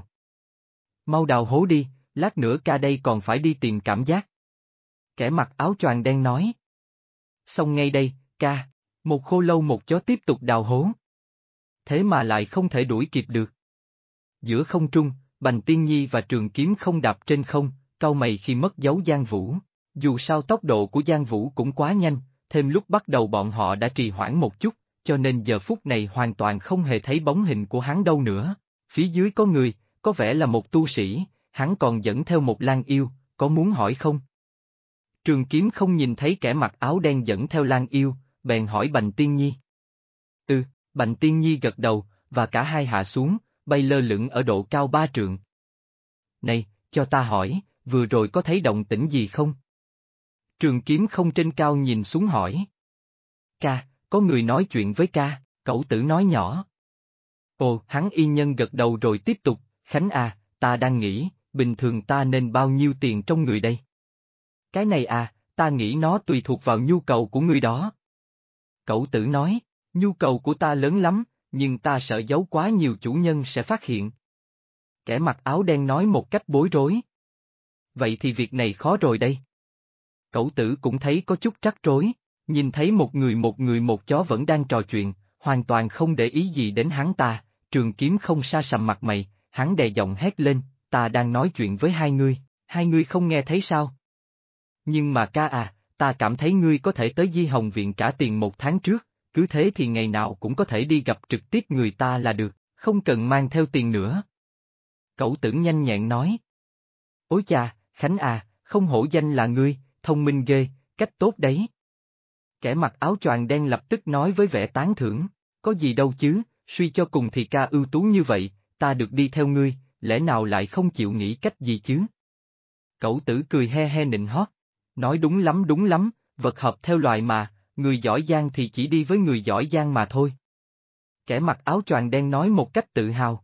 Mau đào hố đi, lát nữa ca đây còn phải đi tìm cảm giác. Kẻ mặc áo choàng đen nói. Xong ngay đây, ca, một khô lâu một chó tiếp tục đào hố. Thế mà lại không thể đuổi kịp được. Giữa không trung, Bành Tiên Nhi và Trường Kiếm không đạp trên không, cau mày khi mất dấu Giang Vũ. Dù sao tốc độ của Giang Vũ cũng quá nhanh, thêm lúc bắt đầu bọn họ đã trì hoãn một chút, cho nên giờ phút này hoàn toàn không hề thấy bóng hình của hắn đâu nữa. Phía dưới có người, có vẻ là một tu sĩ, hắn còn dẫn theo một lang yêu, có muốn hỏi không? Trường Kiếm không nhìn thấy kẻ mặc áo đen dẫn theo lang yêu, bèn hỏi Bành Tiên Nhi. Bành Tiên Nhi gật đầu, và cả hai hạ xuống, bay lơ lửng ở độ cao 3 trượng. Này, cho ta hỏi, vừa rồi có thấy động tĩnh gì không? Trường Kiếm không trên cao nhìn xuống hỏi. Ca, có người nói chuyện với ca, Cẩu Tử nói nhỏ. Ồ, hắn y nhân gật đầu rồi tiếp tục, Khánh à, ta đang nghĩ, bình thường ta nên bao nhiêu tiền trong người đây? Cái này à, ta nghĩ nó tùy thuộc vào nhu cầu của người đó. Cẩu Tử nói, nhu cầu của ta lớn lắm, nhưng ta sợ giấu quá nhiều chủ nhân sẽ phát hiện. Kẻ mặc áo đen nói một cách bối rối. Vậy thì việc này khó rồi đây. Cẩu Tử cũng thấy có chút rắc rối, nhìn thấy một người một chó vẫn đang trò chuyện, hoàn toàn không để ý gì đến hắn ta, Trường Kiếm không sa sầm mặt mày, hắn đè giọng hét lên, ta đang nói chuyện với hai người không nghe thấy sao? Nhưng mà ca à, ta cảm thấy ngươi có thể tới Di Hồng Viện trả tiền 1 tháng trước, cứ thế thì ngày nào cũng có thể đi gặp trực tiếp người ta là được, không cần mang theo tiền nữa. Cẩu Tử nhanh nhẹn nói. Ôi chà, Khánh à, không hổ danh là ngươi, thông minh ghê, cách tốt đấy. Kẻ mặc áo choàng đen lập tức nói với vẻ tán thưởng, có gì đâu chứ, suy cho cùng thì ca ưu tú như vậy, ta được đi theo ngươi, lẽ nào lại không chịu nghĩ cách gì chứ? Cẩu tử cười he he nịnh hót, nói đúng lắm, vật hợp theo loài mà, người giỏi giang thì chỉ đi với người giỏi giang mà thôi. Kẻ mặc áo choàng đen nói một cách tự hào.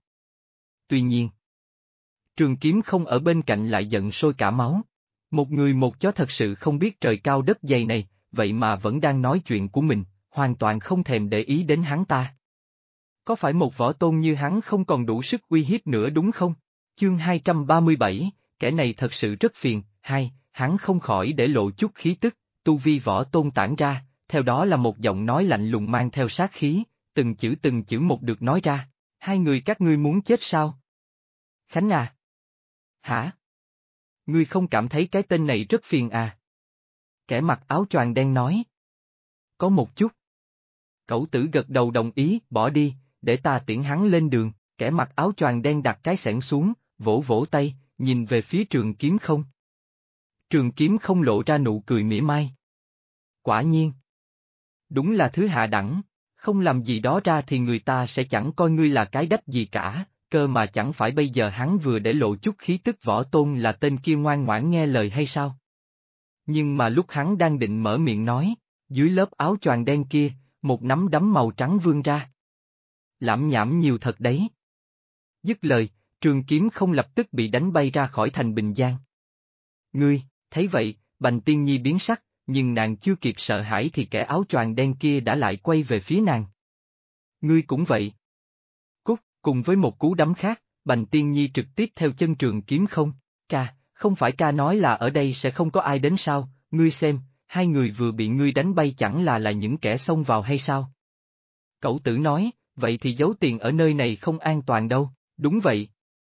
Tuy nhiên, Trường Kiếm Không ở bên cạnh lại giận sôi cả máu. Một người một chó thật sự không biết trời cao đất dày này, vậy mà vẫn đang nói chuyện của mình, hoàn toàn không thèm để ý đến hắn ta. Có phải một võ tôn như hắn không còn đủ sức uy hiếp nữa đúng không? Chương 237, kẻ này thật sự rất phiền, hắn không khỏi để lộ chút khí tức, tu vi võ tôn tản ra, theo đó là một giọng nói lạnh lùng mang theo sát khí, từng chữ một được nói ra, hai người các ngươi muốn chết sao? Khánh à? Hả? Ngươi không cảm thấy cái tên này rất phiền à? Kẻ mặc áo choàng đen nói. Có một chút. Cẩu tử gật đầu đồng ý, bỏ đi, để ta tiễn hắn lên đường, kẻ mặc áo choàng đen đặt cái xẻng xuống, vỗ vỗ tay, nhìn về phía Trường Kiếm Không. Trường Kiếm Không lộ ra nụ cười mỉa mai. Quả nhiên. Đúng là thứ hạ đẳng, không làm gì đó ra thì người ta sẽ chẳng coi ngươi là cái đách gì cả, cơ mà chẳng phải bây giờ hắn vừa để lộ chút khí tức võ tôn là tên kia ngoan ngoãn nghe lời hay sao? Nhưng mà lúc hắn đang định mở miệng nói, dưới lớp áo choàng đen kia, một nắm đấm màu trắng vươn ra. Lảm nhảm nhiều thật đấy. Dứt lời, Trường Kiếm Không lập tức bị đánh bay ra khỏi thành Bình Giang. Ngươi, thấy vậy, Bành Tiên Nhi biến sắc, nhưng nàng chưa kịp sợ hãi thì kẻ áo choàng đen kia đã lại quay về phía nàng. Ngươi cũng vậy. Cút, cùng với một cú đấm khác, Bành Tiên Nhi trực tiếp theo chân Trường Kiếm Không. Ca, không phải ca nói là ở đây sẽ không có ai đến sao, ngươi xem, hai người vừa bị ngươi đánh bay chẳng là những kẻ xông vào hay sao? Cẩu tử nói, vậy thì giấu tiền ở nơi này không an toàn đâu, đúng vậy.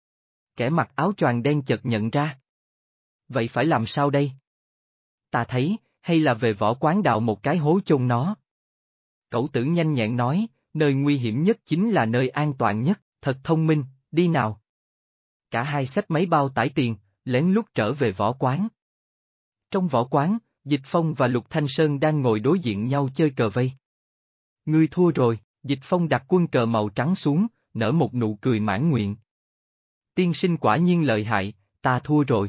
Kẻ mặc áo choàng đen chợt nhận ra. Vậy phải làm sao đây? Ta thấy, hay là về võ quán đào một cái hố chôn nó. Cẩu tử nhanh nhẹn nói, nơi nguy hiểm nhất chính là nơi an toàn nhất, thật thông minh, đi nào. Cả hai xách mấy bao tải tiền, lén lút trở về võ quán. Trong võ quán, Dịch Phong và Lục Thanh Sơn đang ngồi đối diện nhau chơi cờ vây. Ngươi thua rồi, Dịch Phong đặt quân cờ màu trắng xuống, nở một nụ cười mãn nguyện. Tiên sinh quả nhiên lợi hại, ta thua rồi.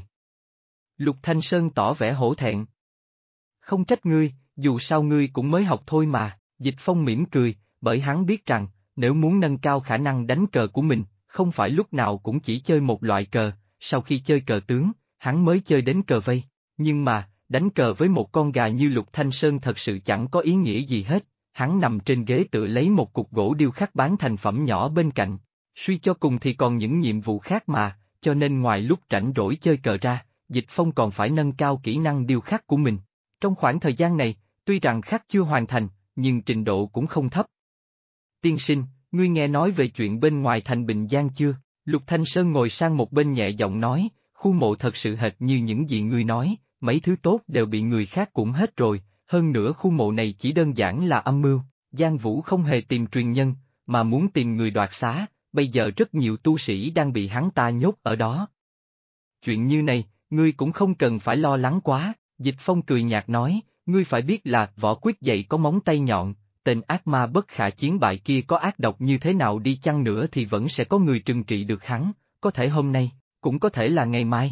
Lục Thanh Sơn tỏ vẻ hổ thẹn. Không trách ngươi, dù sao ngươi cũng mới học thôi mà, Dịch Phong mỉm cười, bởi hắn biết rằng, nếu muốn nâng cao khả năng đánh cờ của mình, không phải lúc nào cũng chỉ chơi một loại cờ, sau khi chơi cờ tướng, hắn mới chơi đến cờ vây, nhưng mà, đánh cờ với một con gà như Lục Thanh Sơn thật sự chẳng có ý nghĩa gì hết, hắn nằm trên ghế tựa lấy một cục gỗ điêu khắc bán thành phẩm nhỏ bên cạnh, suy cho cùng thì còn những nhiệm vụ khác mà, cho nên ngoài lúc rảnh rỗi chơi cờ ra, Dịch Phong còn phải nâng cao kỹ năng điêu khắc của mình. Trong khoảng thời gian này, tuy rằng khắc chưa hoàn thành, nhưng trình độ cũng không thấp. Tiên sinh, ngươi nghe nói về chuyện bên ngoài thành Bình Giang chưa? Lục Thanh Sơn ngồi sang một bên nhẹ giọng nói, khu mộ thật sự hệt như những gì ngươi nói, mấy thứ tốt đều bị người khác cũng hết rồi, hơn nữa khu mộ này chỉ đơn giản là âm mưu, Giang Vũ không hề tìm truyền nhân, mà muốn tìm người đoạt xá, bây giờ rất nhiều tu sĩ đang bị hắn ta nhốt ở đó. Chuyện như này, ngươi cũng không cần phải lo lắng quá, Dịch Phong cười nhạt nói, ngươi phải biết là võ quyết dạy có móng tay nhọn, tên ác ma bất khả chiến bại kia có ác độc như thế nào đi chăng nữa thì vẫn sẽ có người trừng trị được hắn, có thể hôm nay, cũng có thể là ngày mai.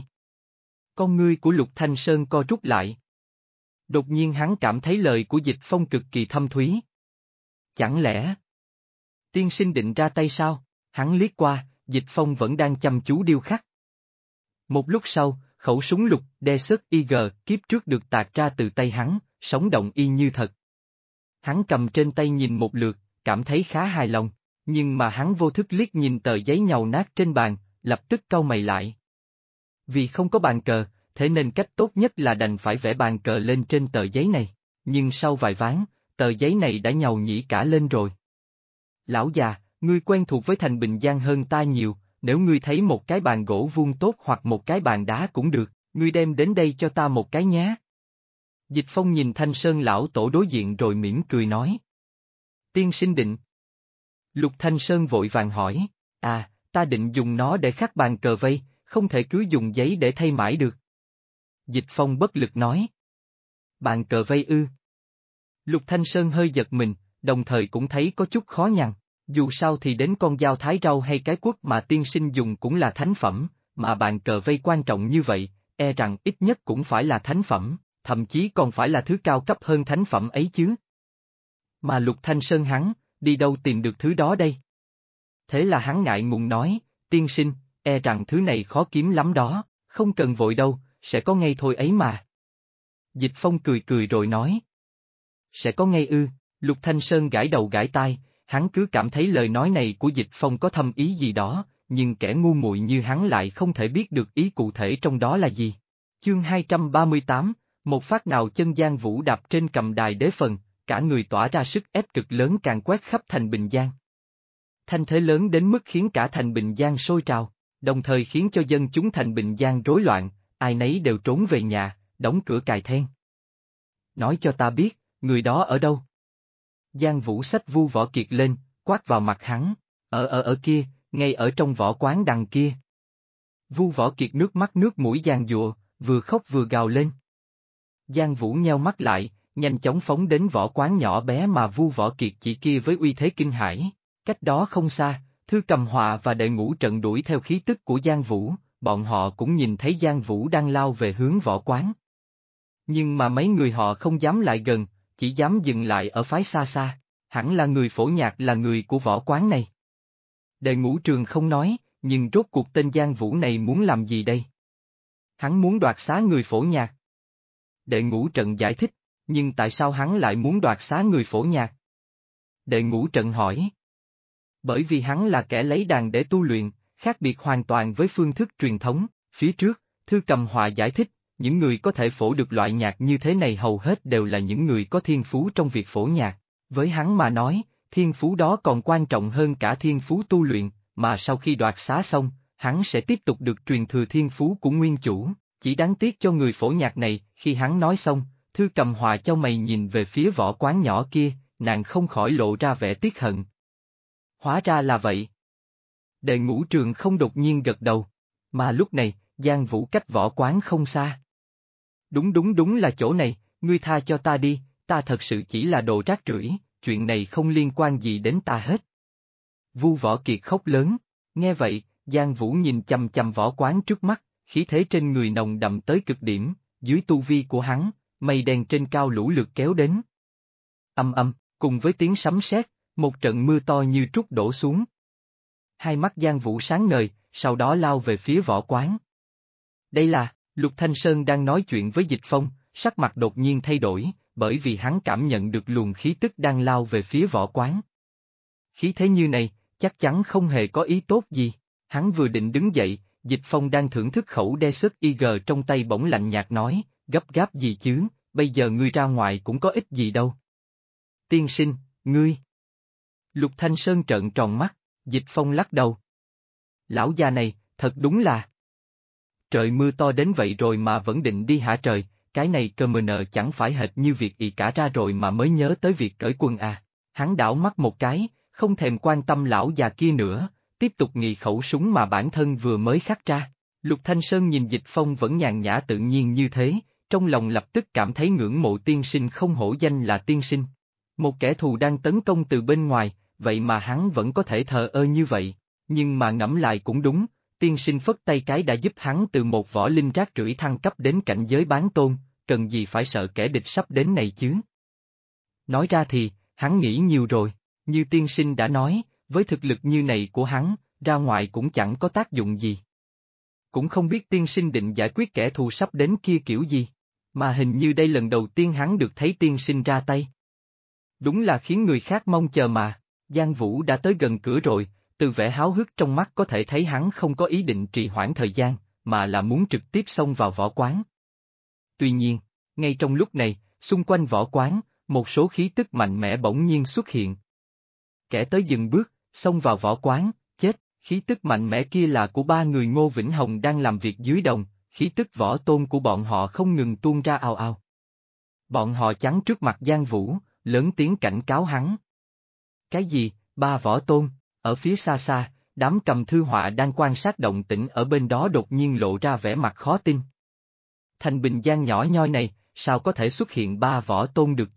Con ngươi của Lục Thanh Sơn co rút lại. Đột nhiên hắn cảm thấy lời của Dịch Phong cực kỳ thâm thúy. Chẳng lẽ tiên sinh định ra tay sao? Hắn liếc qua, Dịch Phong vẫn đang chăm chú điêu khắc. Một lúc sau, khẩu súng lục Desert Eagle kiếp trước được tạc ra từ tay hắn, sống động y như thật. Hắn cầm trên tay nhìn một lượt, cảm thấy khá hài lòng, nhưng mà hắn vô thức liếc nhìn tờ giấy nhàu nát trên bàn, lập tức cau mày lại. Vì không có bàn cờ, thế nên cách tốt nhất là đành phải vẽ bàn cờ lên trên tờ giấy này, nhưng sau vài ván, tờ giấy này đã nhàu nhĩ cả lên rồi. Lão già, ngươi quen thuộc với thành Bình Giang hơn ta nhiều, nếu ngươi thấy một cái bàn gỗ vuông tốt hoặc một cái bàn đá cũng được, ngươi đem đến đây cho ta một cái nhé. Dịch Phong nhìn Thanh Sơn lão tổ đối diện rồi mỉm cười nói. Tiên sinh định. Lục Thanh Sơn vội vàng hỏi, ta định dùng nó để khắc bàn cờ vây, không thể cứ dùng giấy để thay mãi được. Dịch Phong bất lực nói. Bàn cờ vây ư? Lục Thanh Sơn hơi giật mình, đồng thời cũng thấy có chút khó nhằn. Dù sao thì đến con dao thái rau hay cái quất mà tiên sinh dùng cũng là thánh phẩm, mà bàn cờ vây quan trọng như vậy, e rằng ít nhất cũng phải là thánh phẩm, thậm chí còn phải là thứ cao cấp hơn thánh phẩm ấy chứ. Mà Lục Thanh Sơn hắn, đi đâu tìm được thứ đó đây? Thế là hắn ngại ngùng nói, tiên sinh, e rằng thứ này khó kiếm lắm đó, không cần vội đâu, sẽ có ngay thôi ấy mà. Dịch Phong cười cười rồi nói. Sẽ có ngay ư, Lục Thanh Sơn gãi đầu gãi tai, hắn cứ cảm thấy lời nói này của Dịch Phong có thâm ý gì đó, nhưng kẻ ngu muội như hắn lại không thể biết được ý cụ thể trong đó là gì. Chương 238, một phát nào chân Giang Vũ đạp trên cầm đài đế phần, cả người tỏa ra sức ép cực lớn càng quét khắp thành Bình Giang. Thanh thế lớn đến mức khiến cả thành Bình Giang sôi trào, đồng thời khiến cho dân chúng thành Bình Giang rối loạn, ai nấy đều trốn về nhà, đóng cửa cài then. Nói cho ta biết, người đó ở đâu? Giang Vũ xách Vu Võ Kiệt lên, quát vào mặt hắn, ở kia, ngay ở trong võ quán đằng kia. Vu Võ Kiệt nước mắt nước mũi giàn giụa, vừa khóc vừa gào lên. Giang Vũ nheo mắt lại, nhanh chóng phóng đến võ quán nhỏ bé mà Vu Võ Kiệt chỉ kia với uy thế kinh hãi. Cách đó không xa, Thư Cầm Họa và Đệ Ngũ Trận đuổi theo khí tức của Giang Vũ, bọn họ cũng nhìn thấy Giang Vũ đang lao về hướng võ quán. Nhưng mà mấy người họ không dám lại gần, chỉ dám dừng lại ở phái xa xa, hẳn là người Phổ Nhạc là người của võ quán này. Đệ Ngũ Trường không nói, nhưng rốt cuộc tên Giang Vũ này muốn làm gì đây? Hắn muốn đoạt xá người Phổ Nhạc. Đệ Ngũ Trận giải thích, nhưng tại sao hắn lại muốn đoạt xá người Phổ Nhạc? Đệ Ngũ Trận hỏi. Bởi vì hắn là kẻ lấy đàn để tu luyện, khác biệt hoàn toàn với phương thức truyền thống, phía trước, Thư Cầm Họa giải thích, những người có thể phổ được loại nhạc như thế này hầu hết đều là những người có thiên phú trong việc phổ nhạc, với hắn mà nói, thiên phú đó còn quan trọng hơn cả thiên phú tu luyện, mà sau khi đoạt xá xong, hắn sẽ tiếp tục được truyền thừa thiên phú của nguyên chủ, chỉ đáng tiếc cho người phổ nhạc này, khi hắn nói xong, Thư Cầm Họa chau mày nhìn về phía võ quán nhỏ kia, nàng không khỏi lộ ra vẻ tiếc hận. Hóa ra là vậy. Đệ Ngũ Trường không đột nhiên gật đầu, mà lúc này, Giang Vũ cách võ quán không xa. Đúng là chỗ này, ngươi tha cho ta đi, ta thật sự chỉ là đồ rác rưởi, chuyện này không liên quan gì đến ta hết. Vu Võ Kiệt khóc lớn, nghe vậy, Giang Vũ nhìn chằm chằm võ quán trước mắt, khí thế trên người nồng đậm tới cực điểm, dưới tu vi của hắn, mây đen trên cao lũ lượt kéo đến. Âm, cùng với tiếng sấm sét, một trận mưa to như trút đổ xuống. Hai mắt Giang Vũ sáng ngời, sau đó lao về phía võ quán. Đây là, Lục Thanh Sơn đang nói chuyện với Dịch Phong, sắc mặt đột nhiên thay đổi, bởi vì hắn cảm nhận được luồng khí tức đang lao về phía võ quán. Khí thế như này, chắc chắn không hề có ý tốt gì. Hắn vừa định đứng dậy, Dịch Phong đang thưởng thức khẩu đe sức IG trong tay bỗng lạnh nhạt nói, gấp gáp gì chứ, bây giờ ngươi ra ngoài cũng có ích gì đâu. Tiên sinh, ngươi. Lục Thanh Sơn trợn tròn mắt, Dịch Phong lắc đầu. Lão già này, thật đúng là. Trời mưa to đến vậy rồi mà vẫn định đi hả trời, cái này cơ mờ nợ chẳng phải hệt như việc ì cả ra rồi mà mới nhớ tới việc cởi quần à. Hắn đảo mắt một cái, không thèm quan tâm lão già kia nữa, tiếp tục nghị khẩu súng mà bản thân vừa mới khắc ra. Lục Thanh Sơn nhìn Dịch Phong vẫn nhàn nhã tự nhiên như thế, trong lòng lập tức cảm thấy ngưỡng mộ tiên sinh không hổ danh là tiên sinh. Một kẻ thù đang tấn công từ bên ngoài, vậy mà hắn vẫn có thể thờ ơ như vậy, nhưng mà ngẫm lại cũng đúng, tiên sinh phất tay cái đã giúp hắn từ một võ linh rác rưởi thăng cấp đến cảnh giới bán tôn, cần gì phải sợ kẻ địch sắp đến này chứ. Nói ra thì, hắn nghĩ nhiều rồi, như tiên sinh đã nói, với thực lực như này của hắn, ra ngoài cũng chẳng có tác dụng gì. Cũng không biết tiên sinh định giải quyết kẻ thù sắp đến kia kiểu gì, mà hình như đây lần đầu tiên hắn được thấy tiên sinh ra tay. Đúng là khiến người khác mong chờ mà, Giang Vũ đã tới gần cửa rồi, từ vẻ háo hức trong mắt có thể thấy hắn không có ý định trì hoãn thời gian, mà là muốn trực tiếp xông vào võ quán. Tuy nhiên, ngay trong lúc này, xung quanh võ quán, một số khí tức mạnh mẽ bỗng nhiên xuất hiện. Kẻ tới dừng bước, xông vào võ quán, chết, khí tức mạnh mẽ kia là của ba người Ngô Vĩnh Hồng đang làm việc dưới đồng, khí tức võ tôn của bọn họ không ngừng tuôn ra ào ào. Bọn họ chắn trước mặt Giang Vũ, lớn tiếng cảnh cáo hắn. Cái gì, ba võ tôn, ở phía xa xa, đám cầm thư họa đang quan sát động tĩnh ở bên đó đột nhiên lộ ra vẻ mặt khó tin. Thành Bình Giang nhỏ nhoi này, sao có thể xuất hiện ba võ tôn được chứ,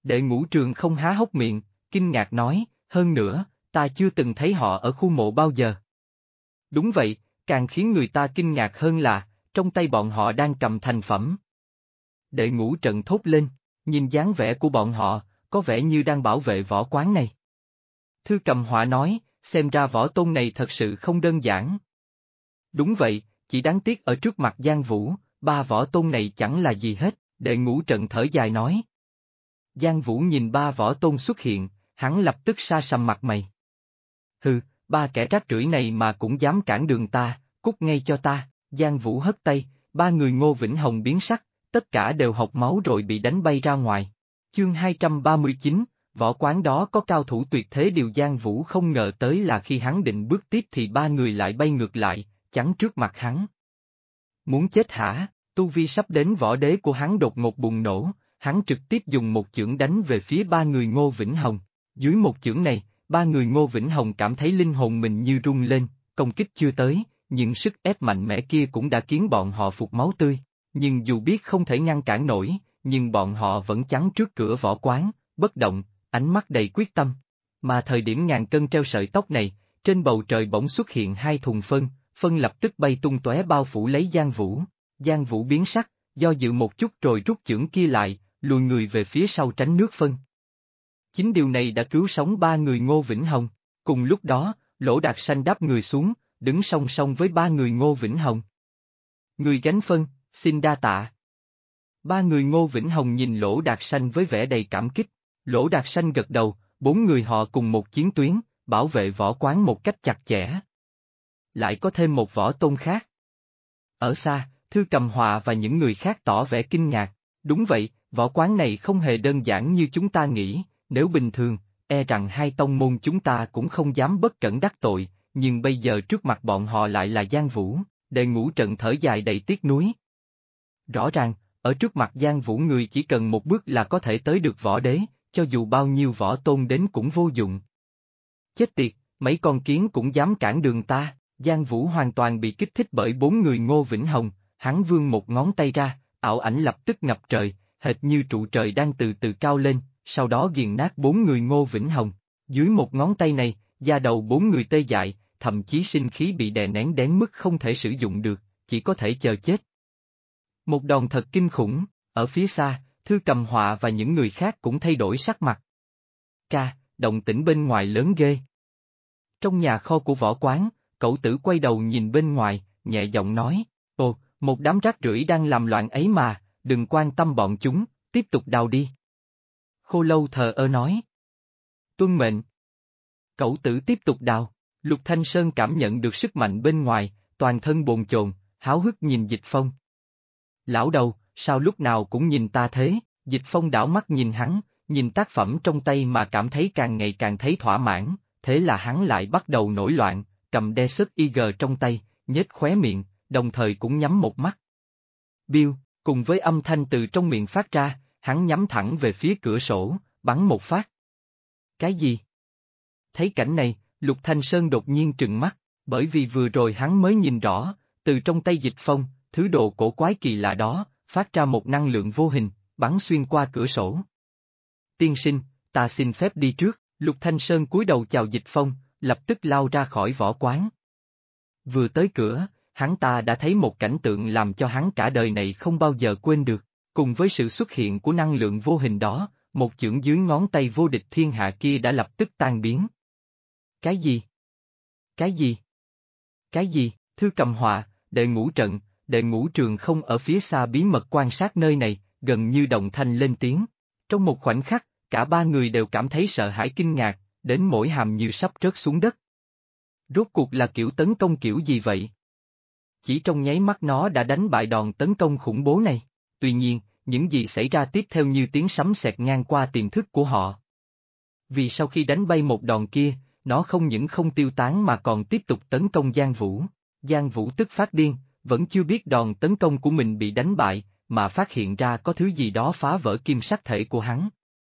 Đệ Ngũ Trường không há hốc miệng, kinh ngạc nói, hơn nữa, ta chưa từng thấy họ ở khu mộ bao giờ. Đúng vậy, càng khiến người ta kinh ngạc hơn là, trong tay bọn họ đang cầm thành phẩm. Đệ Ngũ Trận thốt lên, nhìn dáng vẻ của bọn họ, có vẻ như đang bảo vệ võ quán này. Thư Cầm Họa nói, xem ra võ tôn này thật sự không đơn giản. Đúng vậy, chỉ đáng tiếc ở trước mặt Giang Vũ, ba võ tôn này chẳng là gì hết, Đệ Ngũ Trận thở dài nói. Giang Vũ nhìn ba võ tôn xuất hiện, hắn lập tức sa sầm mặt mày. Hừ, ba kẻ rác rưởi này mà cũng dám cản đường ta, cút ngay cho ta, Giang Vũ hất tay, ba người Ngô Vĩnh Hồng biến sắc, tất cả đều hộc máu rồi bị đánh bay ra ngoài. Chương 239, võ quán đó có cao thủ tuyệt thế, điều Giang Vũ không ngờ tới là khi hắn định bước tiếp thì ba người lại bay ngược lại, chắn trước mặt hắn. Muốn chết hả? Tu vi sắp đến võ đế của hắn đột ngột bùng nổ, hắn trực tiếp dùng một chưởng đánh về phía ba người Ngô Vĩnh Hồng. Dưới một chưởng này, ba người Ngô Vĩnh Hồng cảm thấy linh hồn mình như rung lên, công kích chưa tới, nhưng sức ép mạnh mẽ kia cũng đã khiến bọn họ phụt máu tươi. Nhưng dù biết không thể ngăn cản nổi, nhưng bọn họ vẫn chắn trước cửa võ quán, bất động, ánh mắt đầy quyết tâm. Mà thời điểm ngàn cân treo sợi tóc này, trên bầu trời bỗng xuất hiện hai thùng phân, phân lập tức bay tung tóe bao phủ lấy Giang Vũ. Giang Vũ biến sắc, do dự một chút rồi rút chưởng kia lại, lùi người về phía sau tránh nước phân. Chính điều này đã cứu sống ba người Ngô Vĩnh Hồng. Cùng lúc đó, Lỗ Đạt Sanh đáp người xuống, đứng song song với ba người Ngô Vĩnh Hồng. Người gánh phân, xin đa tạ. Ba người Ngô Vĩnh Hồng nhìn Lỗ Đạt Sanh với vẻ đầy cảm kích. Lỗ Đạt Sanh gật đầu, bốn người họ cùng một chiến tuyến, bảo vệ võ quán một cách chặt chẽ. Lại có thêm một võ tôn khác. Ở xa, Thư Cầm Họa và những người khác tỏ vẻ kinh ngạc. Đúng vậy, võ quán này không hề đơn giản như chúng ta nghĩ, nếu bình thường, e rằng hai tông môn chúng ta cũng không dám bất cẩn đắc tội, nhưng bây giờ trước mặt bọn họ lại là Giang Vũ, Đệ Ngũ Trận thở dài đầy tiếc nuối. Rõ ràng, ở trước mặt Giang Vũ người chỉ cần một bước là có thể tới được võ đế, cho dù bao nhiêu võ tôn đến cũng vô dụng. Chết tiệt, mấy con kiến cũng dám cản đường ta, Giang Vũ hoàn toàn bị kích thích bởi bốn người Ngô Vĩnh Hồng, hắn vươn một ngón tay ra, ảo ảnh lập tức ngập trời, hệt như trụ trời đang từ từ cao lên, sau đó nghiền nát bốn người Ngô Vĩnh Hồng. Dưới một ngón tay này, da đầu bốn người tê dại, thậm chí sinh khí bị đè nén đến mức không thể sử dụng được, chỉ có thể chờ chết. Một đòn thật kinh khủng, ở phía xa, Thư Cầm Họa và những người khác cũng thay đổi sắc mặt. Động tĩnh bên ngoài lớn ghê. Trong nhà kho của võ quán, Cẩu Tử quay đầu nhìn bên ngoài, nhẹ giọng nói, ồ, một đám rác rưởi đang làm loạn ấy mà, đừng quan tâm bọn chúng, tiếp tục đào đi. Khô Lâu thờ ơ nói. Tuân mệnh. Cẩu Tử tiếp tục đào, Lục Thanh Sơn cảm nhận được sức mạnh bên ngoài, toàn thân bồn chồn, háo hức nhìn Dịch Phong. Lão đầu, sao lúc nào cũng nhìn ta thế? Dịch Phong đảo mắt nhìn hắn, nhìn tác phẩm trong tay mà cảm thấy càng ngày càng thấy thỏa mãn, thế là hắn lại bắt đầu nổi loạn, cầm Desert Eagle trong tay, nhếch khóe miệng, đồng thời cũng nhắm một mắt. Biêu, cùng với âm thanh từ trong miệng phát ra, hắn nhắm thẳng về phía cửa sổ, bắn một phát. Cái gì? Thấy cảnh này, Lục Thanh Sơn đột nhiên trừng mắt, bởi vì vừa rồi hắn mới nhìn rõ, từ trong tay Dịch Phong, thứ đồ cổ quái kỳ lạ đó, phát ra một năng lượng vô hình, bắn xuyên qua cửa sổ. Tiên sinh, ta xin phép đi trước, Lục Thanh Sơn cúi đầu chào Dịch Phong, lập tức lao ra khỏi võ quán. Vừa tới cửa, hắn ta đã thấy một cảnh tượng làm cho hắn cả đời này không bao giờ quên được, cùng với sự xuất hiện của năng lượng vô hình đó, một chưởng dưới ngón tay vô địch thiên hạ kia đã lập tức tan biến. Cái gì? Cái gì? Cái gì? Thư Cầm Họa, Đệ Ngũ Trận, Đệ Ngũ Trường không ở phía xa bí mật quan sát nơi này, gần như đồng thanh lên tiếng. Trong một khoảnh khắc, cả ba người đều cảm thấy sợ hãi kinh ngạc, đến mỗi hàm như sắp rớt xuống đất. Rốt cuộc là kiểu tấn công kiểu gì vậy? Chỉ trong nháy mắt nó đã đánh bại đòn tấn công khủng bố này. Tuy nhiên, những gì xảy ra tiếp theo như tiếng sấm sét ngang qua tiềm thức của họ. Vì sau khi đánh bay một đòn kia, nó không những không tiêu tán mà còn tiếp tục tấn công Giang Vũ. Giang Vũ tức phát điên, vẫn chưa biết đòn tấn công của mình bị đánh bại, mà phát hiện ra có thứ gì đó phá vỡ kim sắc thể của hắn.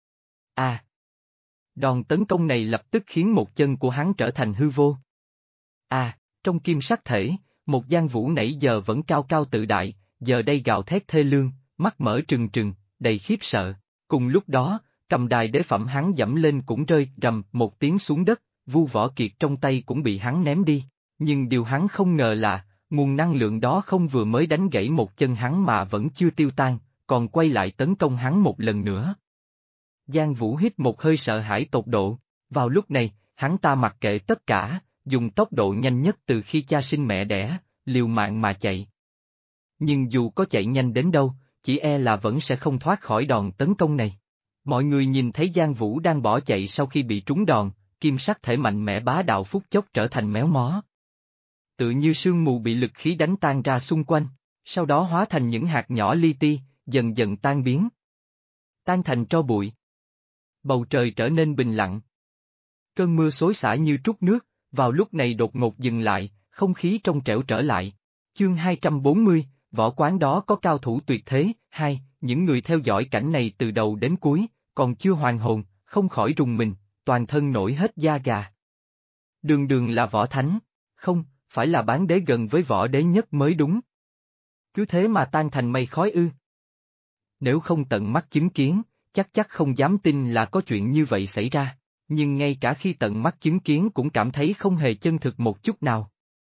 Đòn tấn công này lập tức khiến một chân của hắn trở thành hư vô. Trong kim sắc thể, một Giang Vũ nãy giờ vẫn cao cao tự đại, giờ đây gào thét thê lương, mắt mở trừng trừng, đầy khiếp sợ. Cùng lúc đó, cầm đài đế phẩm hắn dẫm lên cũng rơi rầm một tiếng xuống đất, Vu Võ Kiệt trong tay cũng bị hắn ném đi. Nhưng điều hắn không ngờ là, nguồn năng lượng đó không vừa mới đánh gãy một chân hắn mà vẫn chưa tiêu tan, còn quay lại tấn công hắn một lần nữa. Giang Vũ hít một hơi sợ hãi tột độ, vào lúc này, hắn ta mặc kệ tất cả, dùng tốc độ nhanh nhất từ khi cha sinh mẹ đẻ, liều mạng mà chạy. Nhưng dù có chạy nhanh đến đâu, chỉ e là vẫn sẽ không thoát khỏi đòn tấn công này. Mọi người nhìn thấy Giang Vũ đang bỏ chạy sau khi bị trúng đòn, kim sắc thể mạnh mẽ bá đạo phút chốc trở thành méo mó. Tự như sương mù bị lực khí đánh tan ra xung quanh, sau đó hóa thành những hạt nhỏ li ti, dần dần tan biến. Tan thành tro bụi. Bầu trời trở nên bình lặng. Cơn mưa xối xả như trút nước, vào lúc này đột ngột dừng lại, không khí trong trẻo trở lại. Chương 240, võ quán đó có cao thủ tuyệt thế, hai, những người theo dõi cảnh này từ đầu đến cuối, còn chưa hoàn hồn, không khỏi rùng mình, toàn thân nổi hết da gà. Đường đường là võ thánh, không, phải là bán đế gần với võ đế nhất mới đúng. Cứ thế mà tan thành mây khói ư. Nếu không tận mắt chứng kiến, chắc không dám tin là có chuyện như vậy xảy ra, nhưng ngay cả khi tận mắt chứng kiến cũng cảm thấy không hề chân thực một chút nào.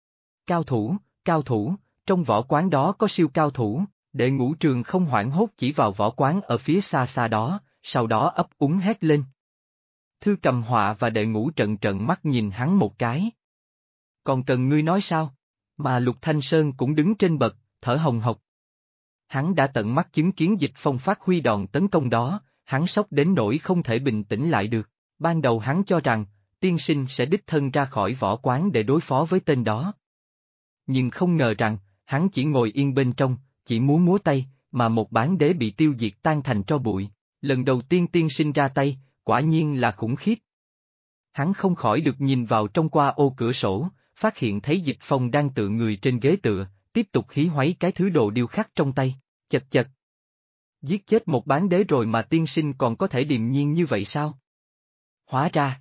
Cao thủ, trong võ quán đó có siêu cao thủ, Đệ Ngũ Trường không hoảng hốt chỉ vào võ quán ở phía xa xa đó, sau đó ấp úng hét lên. Thư Cầm Họa và Đệ Ngũ trợn trợn mắt nhìn hắn một cái. Còn cần ngươi nói sao? Mà Lục Thanh Sơn cũng đứng trên bậc, thở hồng hộc. Hắn đã tận mắt chứng kiến Dịch Phong phát huy đòn tấn công đó, hắn sốc đến nỗi không thể bình tĩnh lại được. Ban đầu hắn cho rằng, tiên sinh sẽ đích thân ra khỏi võ quán để đối phó với tên đó. Nhưng không ngờ rằng, hắn chỉ ngồi yên bên trong, chỉ múa tay, mà một bán đế bị tiêu diệt tan thành tro bụi. Lần đầu tiên tiên sinh ra tay, quả nhiên là khủng khiếp. Hắn không khỏi được nhìn vào trong qua ô cửa sổ, phát hiện thấy Dịch Phong đang tựa người trên ghế tựa, tiếp tục hí hoáy cái thứ đồ điêu khắc trong tay, chật. Giết chết một bán đế rồi mà tiên sinh còn có thể điềm nhiên như vậy sao? Hóa ra,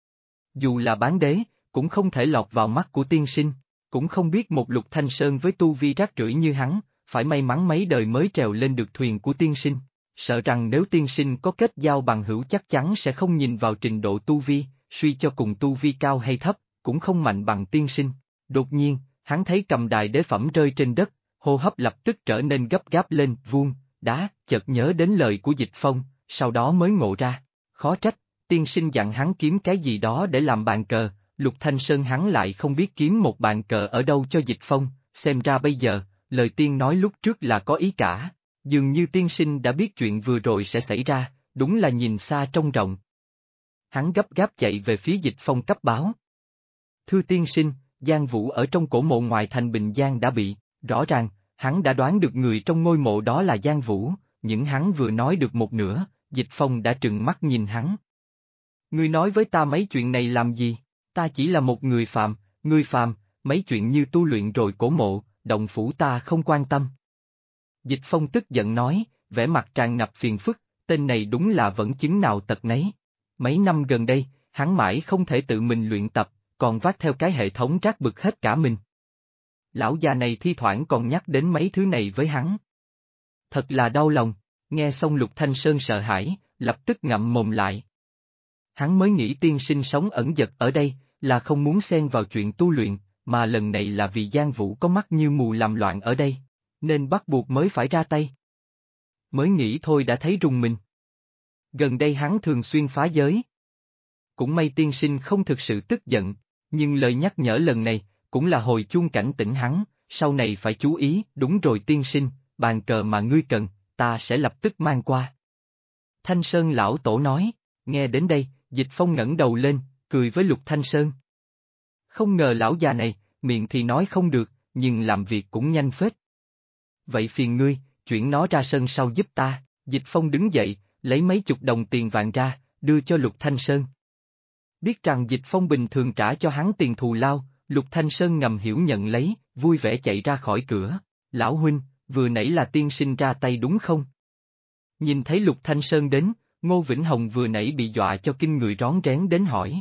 dù là bán đế, cũng không thể lọt vào mắt của tiên sinh, cũng không biết một Lục Thanh Sơn với tu vi rác rưởi như hắn, phải may mắn mấy đời mới trèo lên được thuyền của tiên sinh, sợ rằng nếu tiên sinh có kết giao bằng hữu chắc chắn sẽ không nhìn vào trình độ tu vi, suy cho cùng tu vi cao hay thấp, cũng không mạnh bằng tiên sinh. Đột nhiên, hắn thấy cầm đài đế phẩm rơi trên đất, hô hấp lập tức trở nên gấp gáp lên, vuông, đá, chợt nhớ đến lời của Dịch Phong, sau đó mới ngộ ra, khó trách, tiên sinh dặn hắn kiếm cái gì đó để làm bàn cờ, Lục Thanh Sơn hắn lại không biết kiếm một bàn cờ ở đâu cho Dịch Phong, xem ra bây giờ, lời tiên nói lúc trước là có ý cả, dường như tiên sinh đã biết chuyện vừa rồi sẽ xảy ra, đúng là nhìn xa trông rộng. Hắn gấp gáp chạy về phía Dịch Phong cấp báo. Thưa tiên sinh, Giang Vũ ở trong cổ mộ ngoài thành Bình Giang đã bị, rõ ràng, hắn đã đoán được người trong ngôi mộ đó là Giang Vũ, nhưng hắn vừa nói được một nửa, Dịch Phong đã trừng mắt nhìn hắn. Ngươi nói với ta mấy chuyện này làm gì? Ta chỉ là một người phàm, mấy chuyện như tu luyện rồi cổ mộ, động phủ ta không quan tâm. Dịch Phong tức giận nói, vẻ mặt tràn ngập phiền phức, tên này đúng là vẫn chứng nào tật nấy. Mấy năm gần đây, hắn mãi không thể tự mình luyện tập, còn vác theo cái hệ thống rác bực hết cả mình. Lão già này thi thoảng còn nhắc đến mấy thứ này với hắn. Thật là đau lòng, nghe xong Lục Thanh Sơn sợ hãi, lập tức ngậm mồm lại. Hắn mới nghĩ tiên sinh sống ẩn dật ở đây, là không muốn xen vào chuyện tu luyện, mà lần này là vì Giang Vũ có mắt như mù làm loạn ở đây, nên bắt buộc mới phải ra tay. Mới nghĩ thôi đã thấy rùng mình. Gần đây hắn thường xuyên phá giới. Cũng may tiên sinh không thực sự tức giận, nhưng lời nhắc nhở lần này, cũng là hồi chuông cảnh tỉnh hắn, sau này phải chú ý, đúng rồi tiên sinh, bàn cờ mà ngươi cần, ta sẽ lập tức mang qua. Thanh Sơn lão tổ nói, nghe đến đây, Dịch Phong ngẩng đầu lên, cười với Lục Thanh Sơn. Không ngờ lão già này, miệng thì nói không được, nhưng làm việc cũng nhanh phết. Vậy phiền ngươi, chuyển nó ra sân sau giúp ta, Dịch Phong đứng dậy, lấy mấy chục đồng tiền vàng ra, đưa cho Lục Thanh Sơn. Biết rằng Dịch Phong bình thường trả cho hắn tiền thù lao, Lục Thanh Sơn ngầm hiểu nhận lấy, vui vẻ chạy ra khỏi cửa. Lão huynh, vừa nãy là tiên sinh ra tay đúng không? Nhìn thấy Lục Thanh Sơn đến, Ngô Vĩnh Hồng vừa nãy bị dọa cho kinh người rón rén đến hỏi.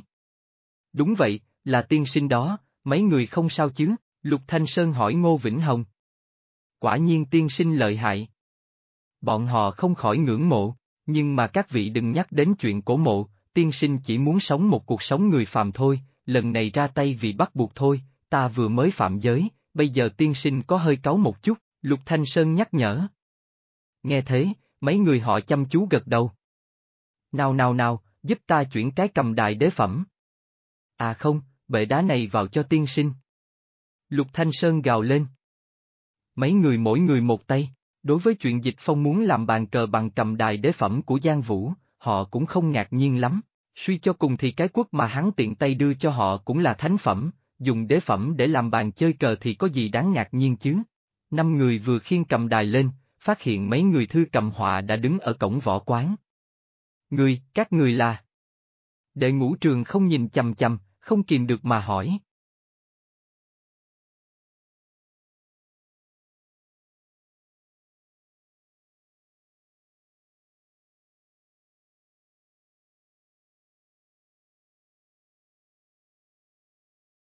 Đúng vậy, là tiên sinh đó, mấy người không sao chứ? Lục Thanh Sơn hỏi Ngô Vĩnh Hồng. Quả nhiên tiên sinh lợi hại. Bọn họ không khỏi ngưỡng mộ, Nhưng mà các vị đừng nhắc đến chuyện cổ mộ, tiên sinh chỉ muốn sống một cuộc sống người phàm thôi, lần này ra tay vì bắt buộc thôi, ta vừa mới phạm giới, bây giờ tiên sinh có hơi cáu một chút, Lục Thanh Sơn nhắc nhở. Nghe thế, mấy người họ chăm chú gật đầu. Nào, giúp ta chuyển cái cầm đài đế phẩm. À không, bệ đá này vào cho tiên sinh. Lục Thanh Sơn gào lên. Mấy người mỗi người một tay, đối với chuyện Dịch Phong muốn làm bàn cờ bằng cầm đài đế phẩm của Giang Vũ, họ cũng không ngạc nhiên lắm, suy cho cùng thì cái quốc mà hắn tiện tay đưa cho họ cũng là thánh phẩm, dùng đế phẩm để làm bàn chơi cờ thì có gì đáng ngạc nhiên chứ. 5 người vừa khiêng cầm đài lên, phát hiện mấy người thư cầm họa đã đứng ở cổng võ quán. Các người là... Đệ Ngũ Trường không nhìn chằm chằm, không kìm được mà hỏi.